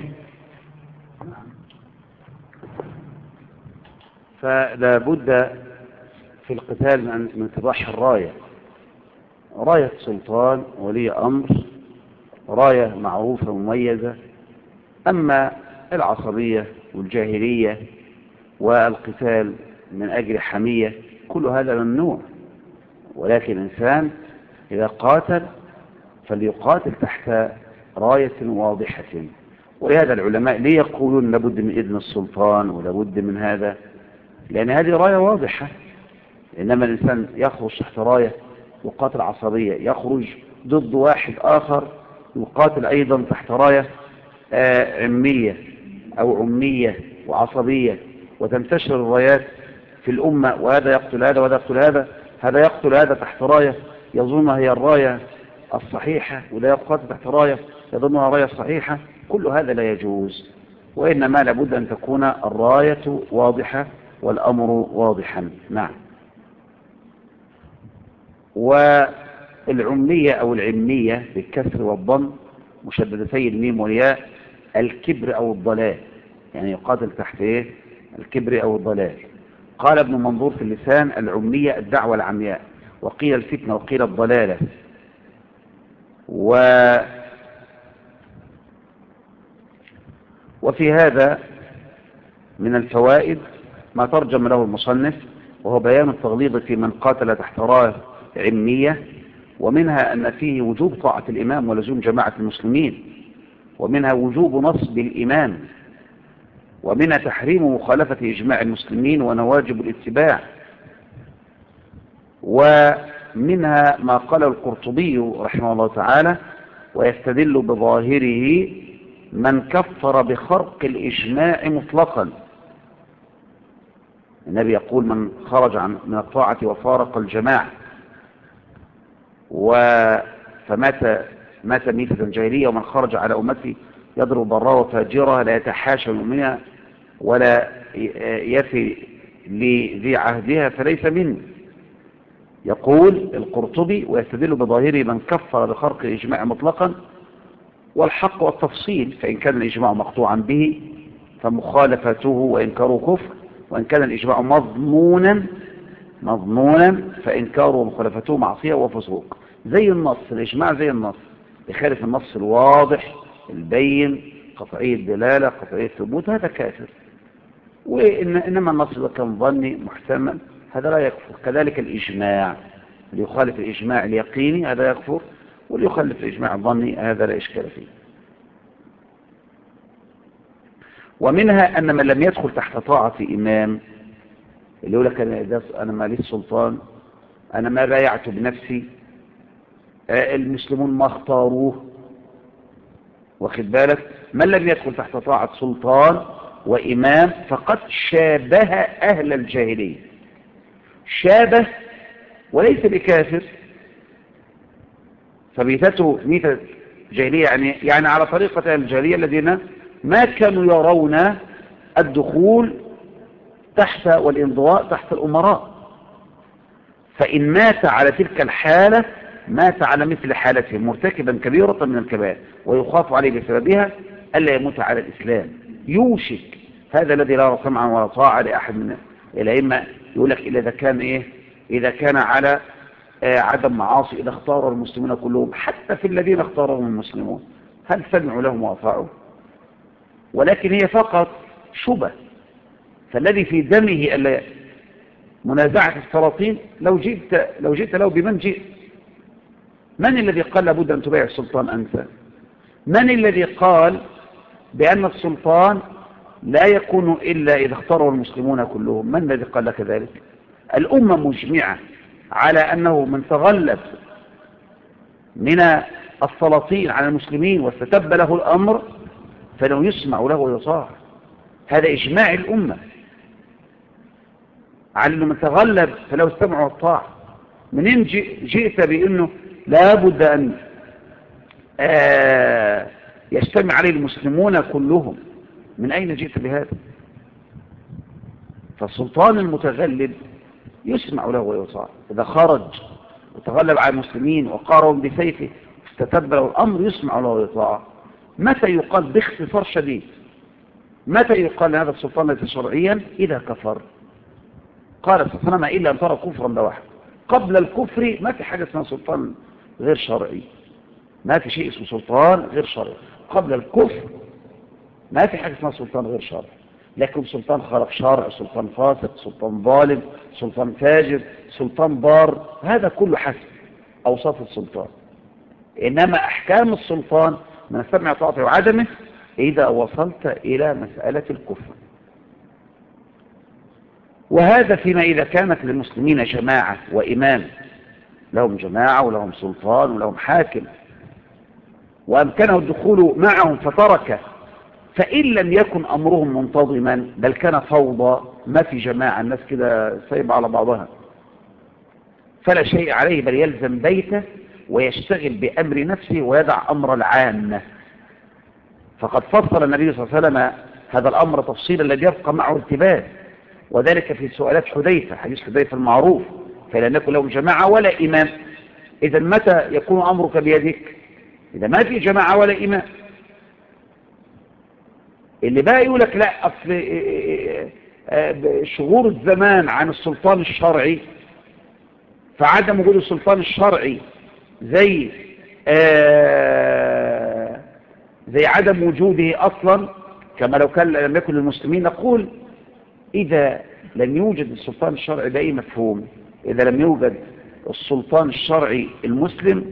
فلا بد في القتال من اتضاح الراية، راية سلطان ولي أمر، راية معروفة مميزة. أما العصبية والجاهلية والقتال من أجل حمية كل هذا ممنوع، ولكن الإنسان إذا قاتل فليقاتل تحت راية واضحة. ولهذا العلماء ليه يقولون لابد من إذن السلطان ولابد من هذا؟ لأن هذه راية واضحة. إنما الإنسان يخرج تحت راية يقاتل عصبية، يخرج ضد واحد آخر يقاتل أيضا تحت راية عمية أو عمية وعصبية، وتنتشر الرايات في الأمة، وهذا يقتل هذا وهذا يقتل هذا، هذا يقتل هذا تحت راية يظنها هي الراية الصحيحة، ولا يقاتل تحت راية يظنها الراية الصحيحة. كل هذا لا يجوز، وإنما لابد أن تكون الراية واضحة والأمر واضحا. نعم. والعمية أو العمية بالكسر والضم مشددتي الميم والياء الكبر أو الضلال، يعني يقاتل تحت إيه؟ الكبر أو الضلال. قال ابن منظور في اللسان: العمية الدعوة العمياء، وقيل الفتنة وقيل الضلالة. وفي هذا من الفوائد ما ترجم له المصنف، وهو بيان التغليظ في من قاتل تحت راية عمية، ومنها أن فيه وجوب طاعة الإمام ولزوم جماعة المسلمين، ومنها وجوب نصب الإمام، ومنها تحريم مخالفة إجماع المسلمين ونواجب الاتباع، ومنها ما قاله القرطبي رحمه الله تعالى: ويستدل بظاهره من كفر بخرق الإجماع مطلقا. النبي يقول: من خرج من الطاعة وفارق الجماعة فمات ميتة جاهلية، ومن خرج على أمتي يضرب ضراء وفاجرة لا يتحاشى منها ولا يفي لذي عهدها فليس مني. يقول القرطبي: ويستدل بظاهره من كفر بخرق الإجماع مطلقا، والحق والتفصيل، فإن كان الإجماع مقطوعا به فمخالفته وإنكاره كفر، وإن كان الإجماع مضمونا فإنكاره ومخالفته معصية وفسوق. زي النص، الإجماع زي النص، يخالف النص الواضح البين قطعي الدلالة قطعي الثبوت، هذا كافر. وإنما النص إذا كان ظني محتمل هذا لا يكفر. كذلك الإجماع اللي يخالف الإجماع اليقيني هذا يكفر، واللي يخالف الإجماع الظني هذا لا إشكال فيه. ومنها أن من لم يدخل تحت طاعة إمام، اللي يقول لك أنا ماليش سلطان، أنا ما بايعت بنفسي، المسلمون ما اختاروه، واخد بالك، من لم يدخل تحت طاعة سلطان وإمام فقد شابه أهل الجاهلية. شابه وليس بكافر، فميتته ميتة جاهلية، يعني على طريقة أهل الجاهلية الذين ما كانوا يرون الدخول تحت والانضواء تحت الأمراء، فإن مات على تلك الحالة مات على مثل حالتهم مرتكبا كبيرة من الكبائر، ويخاف عليه بسببها ألا يموت على الإسلام. يوشك هذا الذي لا سمعا ولا طاعة لأحد من الأئمة يقول لك إذا كان إذا كان على عدم معاصي، إذا اختار المسلمون كلهم، حتى في الذين اختارهم المسلمون هل سمعوا لهم وأطاعوا؟ ولكن هي فقط شبه. فالذي في دمه منازعة السلاطين لو جئت له بمن جئت. من الذي قال لابد أن تبايع السلطان أنت؟ من الذي قال بأن السلطان لا يكون إلا إذا اختاروا المسلمون كلهم؟ من الذي قال لك ذلك؟ الأمة مجمعة على أنه من تغلب من السلاطين على المسلمين واستتب له الأمر فإنه يسمع له ويطاع. هذا إجماع الأمة على أنه من تغلب فلو استمعوا والطاع. منين جئت بأنه لابد أن يجتمع عليه المسلمون كلهم؟ من أين جئت بهذا؟ فالسلطان المتغلب يسمع له ويطاع. إذا خرج وتغلب على المسلمين وقارهم بسيفه استتب له الأمر يسمع له ويطاع. متى يقال باختصار شديد، متى يقال هذا السلطان ليس شرعيا؟ إذا كفر. قال سبحانه إلا أن ترى كفرا بواحد. قبل الكفر ما في حاجة اسمها سلطان غير شرعي، ما في شيء اسمه سلطان غير شرعي. قبل الكفر ما في حاجة اسمها سلطان غير شرعي. لكن سلطان خالف شرع، سلطان فاسق، سلطان ظالم، سلطان فاجر، سلطان ضار، هذا كله حسب أوصاف السلطان. إنما أحكام السلطان من السمع طاعته وعدمه إذا وصلت إلى مسألة الكفر. وهذا فيما إذا كانت للمسلمين جماعة وإمام، لهم جماعة ولهم سلطان ولهم حاكم وأمكنه الدخول معهم فتركه، فإن لم يكن أمرهم منتظما بل كان فوضى، ما في جماعة، الناس كده سايبة على بعضها، فلا شيء عليه بل يلزم بيته ويشتغل بأمر نفسه ويدع أمر العامة. فقد فصل النبي صلى الله عليه وسلم هذا الأمر تفصيلا الذي يبقى معه ارتباط، وذلك في سؤالات حذيفة، حديث حذيفة المعروف، فلن يكن لهم جماعة ولا إمام. إذا متى يكون أمرك بيدك؟ إذا ما في جماعة ولا إمام. اللي بقى يقول لك لا أصل شغور الزمان عن السلطان الشرعي، فعدم وجود السلطان الشرعي زي عدم وجوده أصلا، كما لو كان لم يكن للمسلمين. نقول إذا لم يوجد السلطان الشرعي بأي مفهوم، إذا لم يوجد السلطان الشرعي المسلم،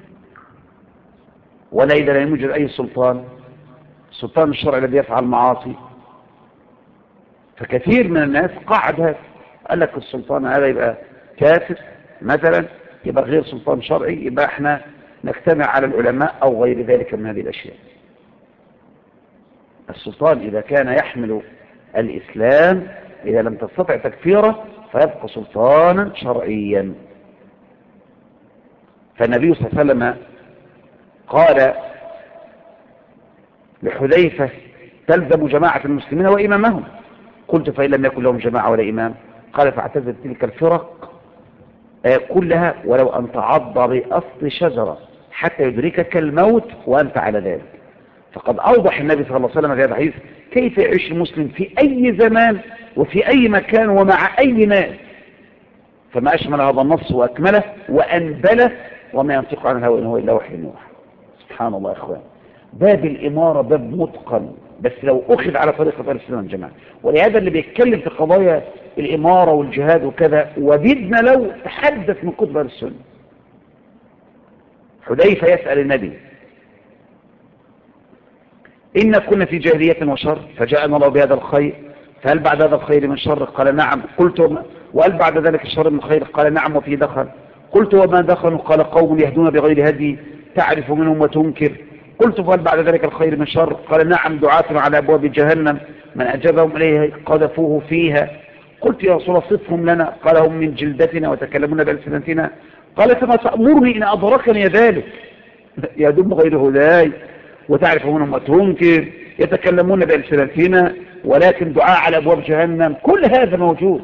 ولا إذا لم يوجد أي سلطان، السلطان الشرعي الذي يفعل معاصي، فكثير من الناس قاعد هذا، قال لك السلطان هذا يبقى كافر مثلا، يبقى غير سلطان شرعي، يبقى احنا نجتمع على العلماء أو غير ذلك من هذه الأشياء. السلطان إذا كان يحمل الإسلام إذا لم تستطع تكفيره فيبقى سلطانا شرعيا. فالنبي صلى الله عليه وسلم قال لحذيفة تلزم جماعة المسلمين وإمامهم. قلت فإن لم يكن لهم جماعة ولا إمام؟ قال فاعتزل تلك الفرق كلها ولو أن تعض بأصل شجرة حتى يدركك الموت وأنت على ذلك. فقد أوضح النبي صلى الله عليه وسلم في هذا الحديث كيف يعيش المسلم في أي زمان وفي أي مكان ومع أي ناس. فما أشمل هذا النص وأكمله وأنبله، وما ينطق عن الهوى إن هو إلا وحي يوحى. سبحان الله يا إخوان، باب الإمارة باب متقن، بس لو أخذ على طريقة أهل السنة والجماعة. ولهذا اللي بيتكلم في قضايا الإمارة والجهاد وكذا، وبدنا لو تحدث من كتب السنة. حذيفة يسأل النبي: إن كنا في جاهلية وشر فجاءنا الله بهذا الخير، فهل بعد هذا الخير من شر؟ قال نعم. قلت: وهل بعد ذلك الشر من خير؟ قال نعم، وفي دخل. قلت: وما دخلوا؟ قال قوم يهدون بغير هدي تعرف منهم وتنكر. قلت: فهل بعد ذلك الخير من شر؟ قال نعم، دعاة على أبواب جهنم من أجابهم إليها قذفوه فيها. قلت: يا رسول الله صفهم لنا. قال: هم من جلدتنا وتكلمون بألسنتنا. قال: فما تأمرني إن أدركني ذلك؟ يهدون بغير هداي وتعرف منهم وتنكر، يتكلمون بألسنتنا ولكن دعاء على أبواب جهنم. كل هذا موجود.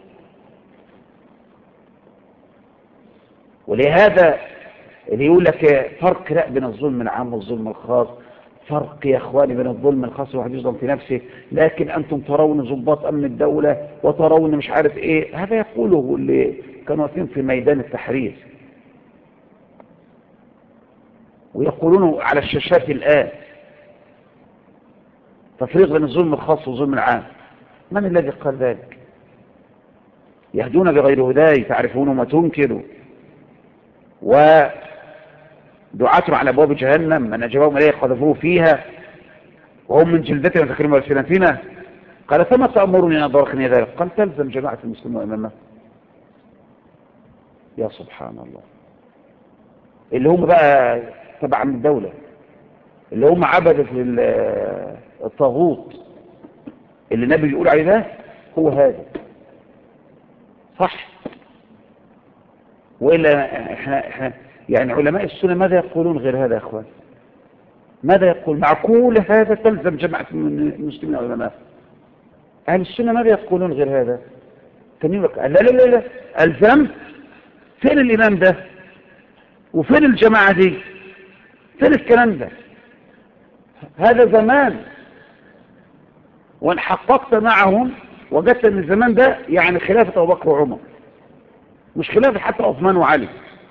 ولهذا اللي يقول لك فرق لا بين الظلم العام والظلم الخاص، فرق يا اخواني بين الظلم الخاص واحد يظلم في نفسه، لكن انتم ترون ضباط امن الدولة وترون مش عارف ايه. هذا يقوله اللي كانوا واقفين في ميدان التحرير ويقولون على الشاشات الآن تفريق بين الظلم الخاص والظلم العام. من الذي قال ذلك؟ يهدون بغير هداي تعرفون ما تنكروا، ودعاتهم على أبواب جهنم من أجابهم إليه قذفوه فيها، وهم من جلدتنا وتكلمون بألسنتنا. قال: فما تأمرني أن أدركني ذلك؟ قال: تلزم جماعة المسلمين وإمامهم. يا سبحان الله، اللي هم بقى تبع من الدولة، اللي هم عبدة الطاغوت اللي النبي بيقول عليه ده، هو هذا صح. وإلا احنا يعني علماء السنة ماذا يقولون غير هذا يا اخوان؟ ماذا يقول؟ معقول هذا تلزم جماعة المسلمين علماء أهل السنة ماذا يقولون غير هذا؟ تنين لك لا لا لا لا ألزم. فين الإمام ده؟ وفين الجماعة دي؟ فين الكلام ده؟ هذا زمان، وان حققت معهم وجدت ان الزمان ده يعني خلافة أبو بكر وعمر، مش خلافة حتى عثمان وعلي.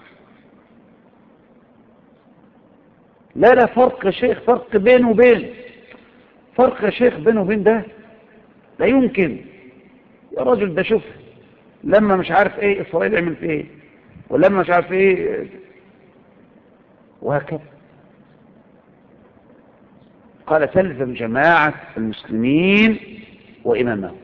لا لا، فرق يا شيخ، فرق بينه وبين، فرق يا شيخ بينه وبين ده لا يمكن. يا راجل ده شوف لما مش عارف ايه إسرائيل عملت ايه، ولما مش عارف ايه، وهكذا. قال: تلزم جماعة المسلمين وإمامهم.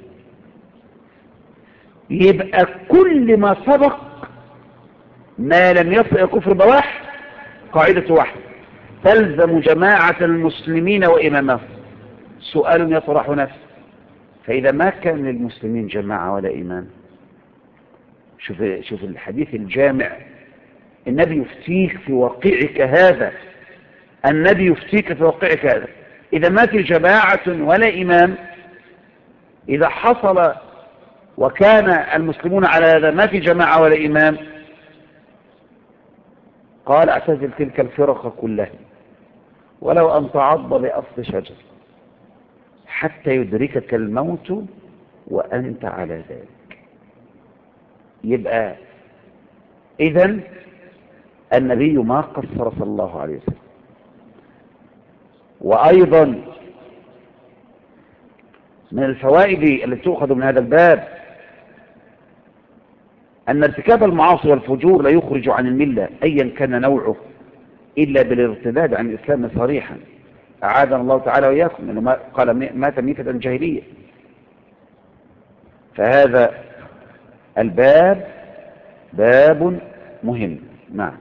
يبقى كل ما سبق ما لم يصل إلى كفر بواح قاعدة واحدة: تلزم جماعة المسلمين وإمامهم. سؤال يطرح نفسه: فإذا ما كان للمسلمين جماعة ولا إمام، شوف الحديث الجامع، النبي يفتيك في واقعك هذا، النبي يفتيك في واقعك هذا. إذا ما في جماعة ولا إمام، إذا حصل وكان المسلمون على هذا ما في جماعة ولا إمام، قال: اعتزل تلك الفرق كلها ولو أن تعض بأصل شجر حتى يدركك الموت وأنت على ذلك. يبقى إذن النبي ما قصر صلى الله عليه وسلم. وأيضا من الفوائد التي تؤخذ من هذا الباب أن ارتكاب المعاصي والفجور لا يخرج عن الملة أيا كان نوعه إلا بالارتداد عن الإسلام صريحا. أعاذنا الله تعالى وإياكم، إنه قال: مات ميتة جاهلية. فهذا الباب باب مهم. نعم.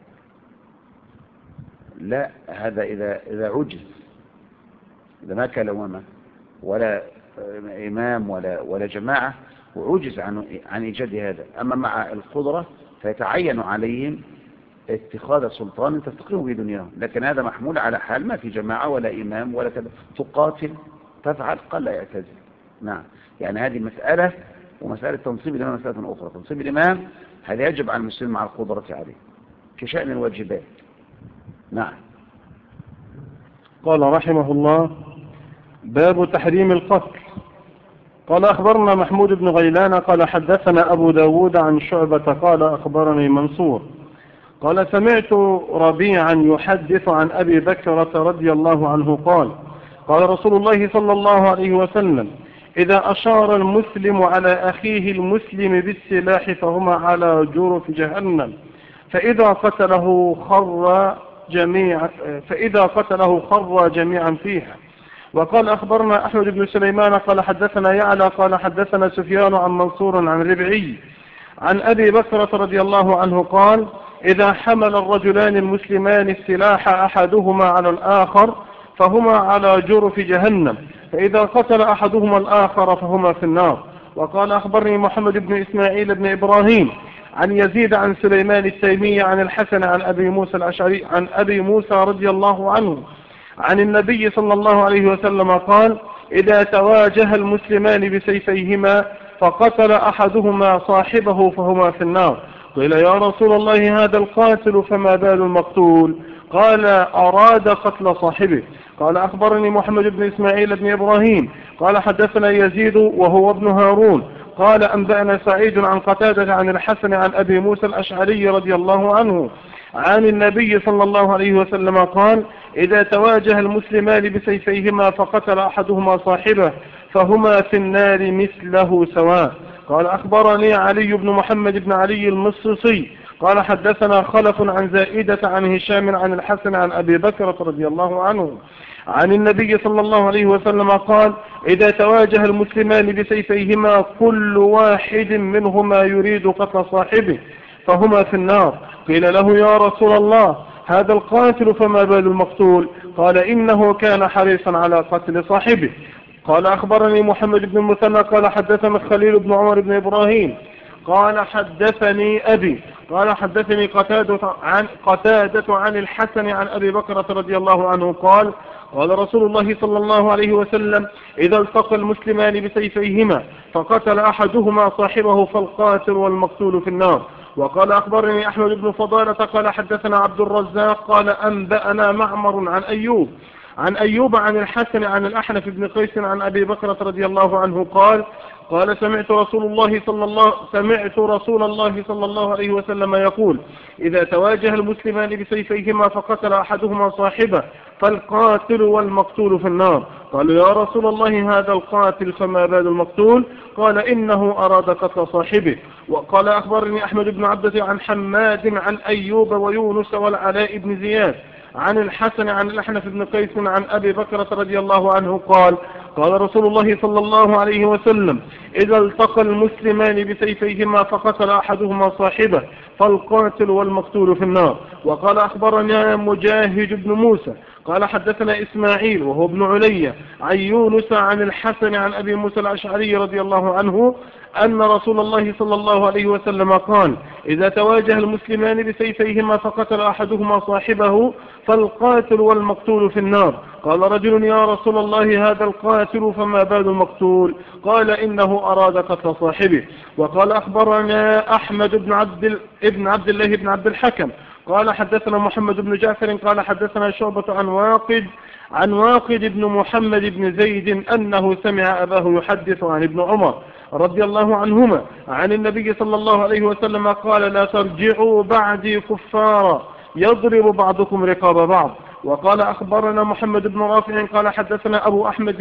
لا، هذا إذا عجز، إذا ما كان أمامه ولا إمام ولا جماعة وعجز عن إيجاد هذا. أما مع القدرة فيتعين عليهم اتخاذ سلطان تستقيم به دنياهم. لكن هذا محمول على حال ما في جماعة ولا إمام ولا تقاتل تفعل، قال لا يعتزل. نعم. يعني هذه مسألة، ومسألة تنصيب الإمام مسألة أخرى. تنصيب الإمام هذا يجب على المسلم مع القدرة عليه كشأن الواجبات. نعم. قال رحمه الله: باب تحريم القتل. قال: أخبرنا محمود بن غيلان قال حدثنا أبو داود عن شعبة قال أخبرني منصور قال: سمعت ربيعا يحدث عن أبي بكرة رضي الله عنه قال: قال رسول الله صلى الله عليه وسلم: إذا أشار المسلم على أخيه المسلم بالسلاح فهما على جرف جهنم فإذا قتله خر جميعا فيها. وقال أخبرنا أحمد بن سليمان قال حدثنا يعلى قال حدثنا سفيان عن منصور عن ربعي عن أبي بكرة رضي الله عنه قال إذا حمل الرجلان المسلمان السلاح أحدهما على الآخر فهما على جرف جهنم فإذا قتل أحدهما الآخر فهما في النار. وقال أخبرني محمد بن إسماعيل بن إبراهيم عن يزيد عن سليمان التيمي عن الحسن عن أبي موسى الأشعري عن أبي موسى رضي الله عنه عن النبي صلى الله عليه وسلم قال إذا تواجه المسلمان بسيفيهما فقتل أحدهما صاحبه فهما في النار. قيل يا رسول الله هذا القاتل فما بال المقتول؟ قال أراد قتل صاحبه. قال أخبرني محمد بن إسماعيل بن إبراهيم قال حدثنا يزيد وهو ابن هارون قال أنبأنا سعيد عن قتادة عن الحسن عن أبي موسى الأشعري رضي الله عنه عن النبي صلى الله عليه وسلم قال إذا تواجه المسلمان بسيفيهما فقتل أحدهما صاحبه فهما في النار مثله سواء. قال أخبرني علي بن محمد بن علي المصري قال حدثنا خلف عن زائدة عن هشام عن الحسن عن أبي بكرة رضي الله عنه عن النبي صلى الله عليه وسلم قال إذا تواجه المسلمان بسيفيهما كل واحد منهما يريد قتل صاحبه فهما في النار. قيل له يا رسول الله هذا القاتل فما بال المقتول؟ قال إنه كان حريصا على قتل صاحبه. قال أخبرني محمد بن المثنى قال حدثنا الخليل بن عمر بن إبراهيم قال حدثني أبي قال حدثني قتادة عن الحسن عن أبي بكرة رضي الله عنه قال قال رسول الله صلى الله عليه وسلم إذا التقى المسلمان بسيفيهما فقتل أحدهما صاحبه فالقاتل والمقتول في النار. وقال أخبرني أحمد بن فضالة قال حدثنا عبد الرزاق قال أنبأنا معمر عن أيوب عن الحسن عن الأحنف بن قيس عن أبي بكرة رضي الله عنه قال سمعت رسول الله صلى الله عليه وسلم يقول إذا تواجه المسلمان بسيفيهما فقتل أحدهما صاحبه فالقاتل والمقتول في النار. قالوا يا رسول الله هذا القاتل فما بال المقتول؟ قال إنه أراد قتل صاحبه. وقال أخبرني أحمد بن عبدة عن حماد عن أيوب ويونس والعلاء بن زياد عن الحسن عن الأحنف بن قيس عن أبي بكرة رضي الله عنه قال رسول الله صلى الله عليه وسلم إذا التقى المسلمان بسيفيهما فقتل أحدهما صاحبه فالقاتل والمقتول في النار. وقال أخبرنا مجاهد بن موسى قال حدثنا إسماعيل وهو ابن علي عن يونس عن الحسن عن أبي موسى الأشعري رضي الله عنه أن رسول الله صلى الله عليه وسلم قال إذا تواجه المسلمان بسيفيهما فقتل أحدهما صاحبه فالقاتل والمقتول في النار. قال رجل يا رسول الله هذا القاتل فما بال المقتول؟ قال إنه أراد قتل صاحبه. وقال أخبرنا أحمد بن عبد الله بن عبد الحكم قال حدثنا محمد بن جعفر قال حدثنا شعبة عن واقد بن محمد بن زيد أنه سمع أباه يحدث عن ابن عمر رضي الله عنهما عن النبي صلى الله عليه وسلم قال لا ترجعوا بعدي كفارا يضرب بعضكم رقاب بعض. وقال أخبرنا محمد بن رافع قال حدثنا أبو أحمد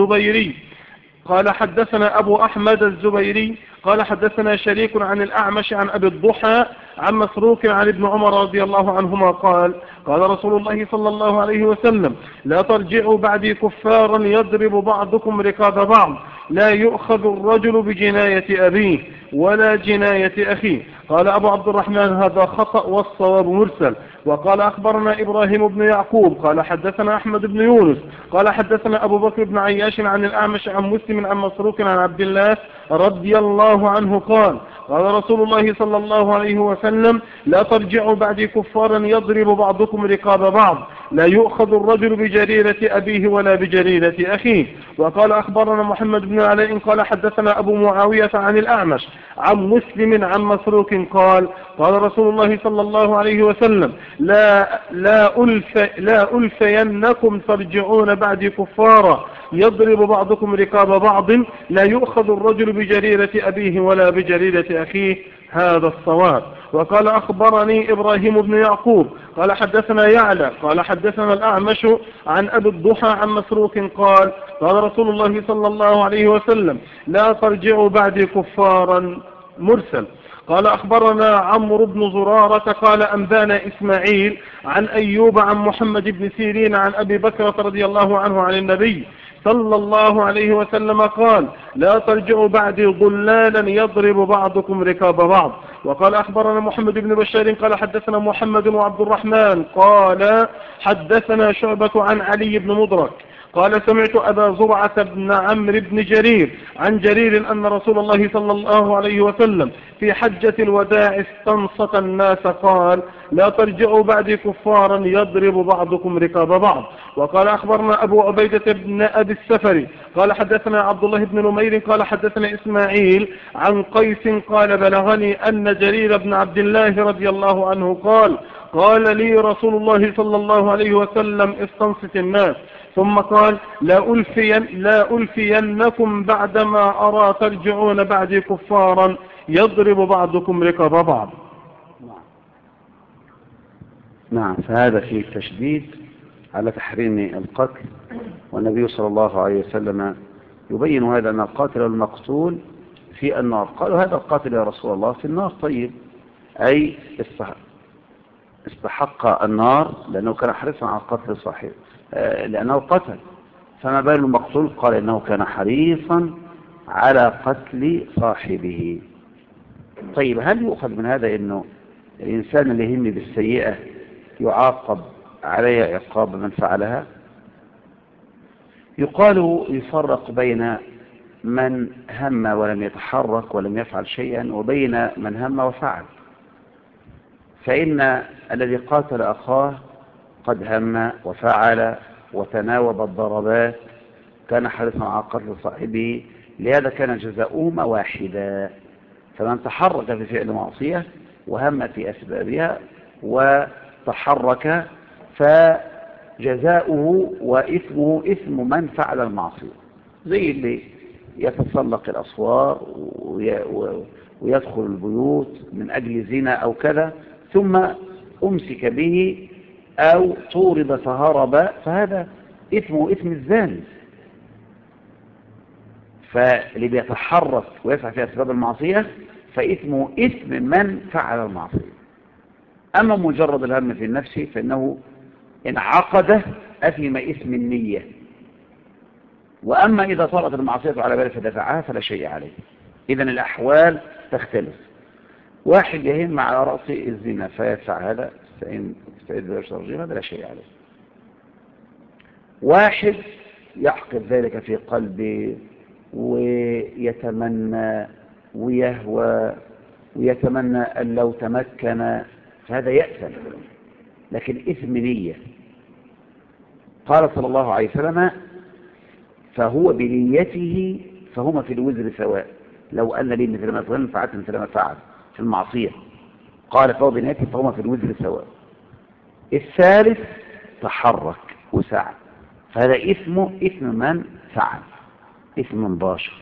الزبيري قال حدثنا شريك عن الأعمش عن أبي الضحى عن مسروق عن ابن عمر رضي الله عنهما قال رسول الله صلى الله عليه وسلم لا ترجعوا بعدي كفارا يضرب بعضكم رقاب بعض لا يؤخذ الرجل بجناية أبيه ولا جناية أخيه. قال أبو عبد الرحمن هذا خطأ والصواب مرسل. وقال أخبرنا إبراهيم بن يعقوب قال حدثنا أحمد بن يونس قال حدثنا أبو بكر بن عياش عن الأعمش عن مسلم عن مسروق عن عبد الله رضي الله عنه قال رسول الله صلى الله عليه وسلم لا ترجعوا بعدي كفارا يضرب بعضكم رقاب بعض لا يؤخذ الرجل بجريرة أبيه ولا بجريرة أخيه. وقال أخبرنا محمد بن علاء قال حدثنا أبو معاوية عن الأعمش عن مسلم عن مسروق قال رسول الله صلى الله عليه وسلم لا ألفينكم ترجعون بعدي كفارا يضرب بعضكم ركاب بعض لا يؤخذ الرجل بجريرة أبيه ولا بجريرة أخيه. هذا الصواب. وقال أخبرني إبراهيم بن يعقوب قال حدثنا يعلى قال حدثنا الأعمش عن أبي الضحى عن مسروق قال قال رسول الله صلى الله عليه وسلم لا ترجعوا بعدي كفارا. مرسل. قال أخبرنا عمرو بن زرارة قال أنبانا إسماعيل عن أيوب عن محمد بن سيرين عن أبي بكرة رضي الله عنه عن النبي صلى الله عليه وسلم قال لا ترجعوا بعدي ضلالا يضرب بعضكم ركاب بعض. وقال أخبرنا محمد بن بشار قال حدثنا محمد وعبد الرحمن قال حدثنا شعبة عن علي بن مدرك قال سمعت أبا زرعة بن عمرو بن جرير عن جرير أن رسول الله صلى الله عليه وسلم في حجة الوداع استنصت الناس قال لا ترجعوا بعدي كفارا يضرب بعضكم ركاب بعض. وقال أخبرنا أبو عبيدة بن أبي السفر قال حدثنا عبد الله بن نمير قال حدثنا إسماعيل عن قيس قال بلغني أن جرير بن عبد الله رضي الله عنه قال لي رسول الله صلى الله عليه وسلم استنصت الناس ثم قال لا ألفينكم بعدما أرى ترجعون بعدي كفارا يضرب بعضكم ركاب بعض. نعم. فهذا فيه تشديد على تحريم القتل، والنبي صلى الله عليه وسلم يبين هذا أن القاتل والمقتول في النار. قالوا هذا القاتل يا رسول الله في النار. طيب، أي استحق النار لأنه كان حريصا على قتل صاحبه، لأنه قتل. فما بال المقتول؟ قال إنه كان حريصا على قتل صاحبه. طيب، هل يؤخذ من هذا إنه الإنسان اللي يهم بالسيئة يعاقب عليها عقاب من فعلها؟ يقال يفرق بين من هم ولم يتحرك ولم يفعل شيئا وبين من هم وفعل. فإن الذي قاتل أخاه قد هم وفعل وتناوب الضربات، كان حريصا على قتل صاحبه، لهذا كان جزاؤهما واحدا. فمن تحرك في فعل معصية وهم في أسبابها وتحرك فجزاؤه وإثمه إثم من فعل المعصية، زي اللي يتسلق الأسوار ويدخل البيوت من أجل زنا أو كذا ثم أمسك به أو طورد فهرب، فهذا إثمه إثم الزاني. فاللي بيتحرك ويسعى في أسباب المعصية فإثمه إثم من فعل المعصية. أما مجرد الهم في النفس فإنه إن عقده أثم إثم النية. وأما إذا طرأت المعصية على باله فدفعها فلا شيء عليه. إذن الأحوال تختلف. واحد يهم على رأسه الزنا فيدفع هذا يستعيد بالرجيم، هذا لا شيء عليه. واحد يعقد ذلك في قلبه ويتمنى ويهوى ويتمنى أن لو تمكن، فهذا يأثم، لكن إثم نية. قال صلى الله عليه وسلم فهو بنيته فهما في الوزر سواء، لو أن لي مثل ما فعل فعلت مثل ما فعل في المعصية. قال فهو بنيته فهما في الوزر سواء. الثالث تحرك وسعى، فهذا إثم من فعل، إثم مباشر.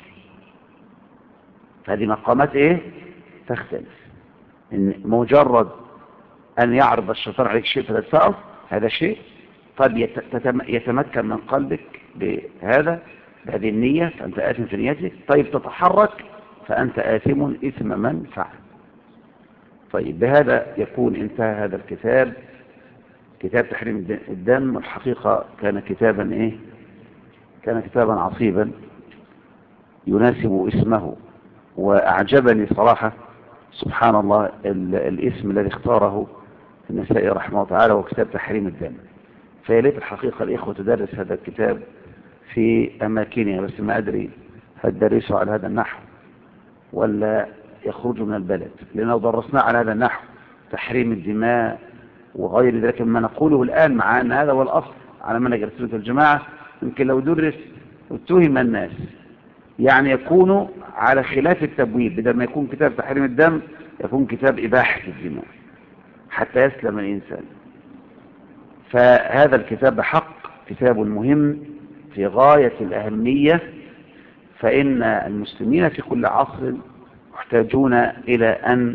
فهذه مقامات إيه؟ تختلف. إن مجرد أن يعرض الشيطان عليك شيء فتدفعه، هذا شيء قد يتمكن من قلبك بهذه النية فأنت آثم في نيتك. طيب تتحرك فأنت آثم إثم من فعل. طيب، بهذا يكون انتهى هذا الكتاب، كتاب تحريم الدم. الحقيقة كان كتابا إيه؟ كان كتابا عصيبا يناسب اسمه، وأعجبني صراحة سبحان الله الاسم الذي اختاره النسائي رحمه الله تعالى، وكتاب تحريم الدم. فيليت الحقيقة الإخوة تدرس هذا الكتاب في أماكنها، بس ما أدري هل درسوا على هذا النحو ولا يخرجوا من البلد، لأنه درسنا على هذا النحو تحريم الدماء وغير ذلك مما نقوله الآن، مع أن هذا هو الأصل على منهج رسالة الجماعة. يمكن لو درس اتهم الناس، يعني يكون على خلاف التبويب، بدل ما يكون كتاب تحريم الدم يكون كتاب إباحة الدماء حتى يسلم الإنسان. فهذا الكتاب بحق كتاب مهم في غاية الأهمية، فإن المسلمين في كل عصر يحتاجون إلى أن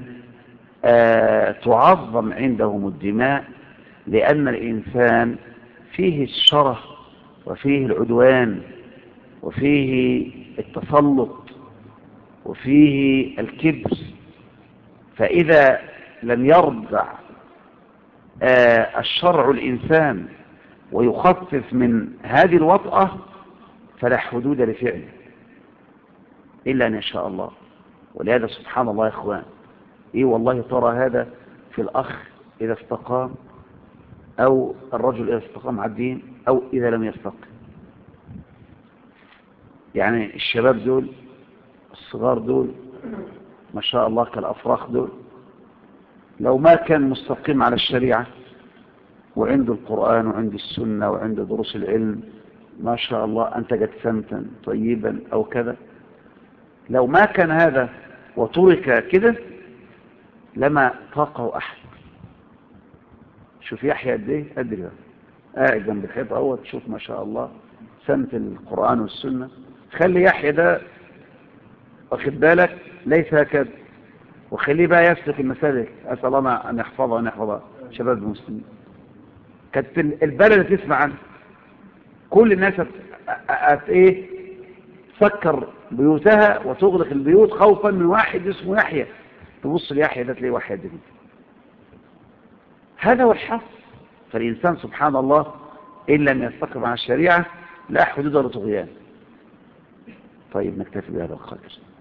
تعظم عندهم الدماء، لأن الإنسان فيه الشره وفيه العدوان وفيه التسلط وفيه الكبر، فإذا لم يرضع الشرع الإنسان ويخفف من هذه الوطأة فلا حدود لفعله إلا أن يشاء الله. ولهذا سبحان الله يا إخوان، إيه والله ترى هذا في الأخ إذا استقام، أو الرجل إذا استقام على الدين، أو إذا لم يستقم. يعني الشباب دول الصغار دول ما شاء الله كالأفراخ دول، لو ما كان مستقيم على الشريعة وعنده القرآن وعنده السنة وعنده دروس العلم، ما شاء الله أنتجت سمتا طيبا أو كذا، لو ما كان هذا وترك كده لما طاقه أحد. شوف يحيى قد ايه، أدري قاعد جنب الحيط اهو، تشوف ما شاء الله سمت القرآن والسنة. خلي يحيى ده واخد بالك ليس هكذا، وخليه بقى يسلك المسالك، أسأل الله أن يحفظها وأن يحفظها شباب المسلمين. كانت البلد اللي تسمع عنها كل الناس ايه تفكر بيوتها وتغلق البيوت خوفا من واحد اسمه يحيى. تبص ليحيى ده تلاقيه واحد جديد. هذا هو الحق. فالإنسان سبحان الله إن لم يستقم على الشريعة لا حدود ولا طغيان. طيب نكتفي بهذا القدر.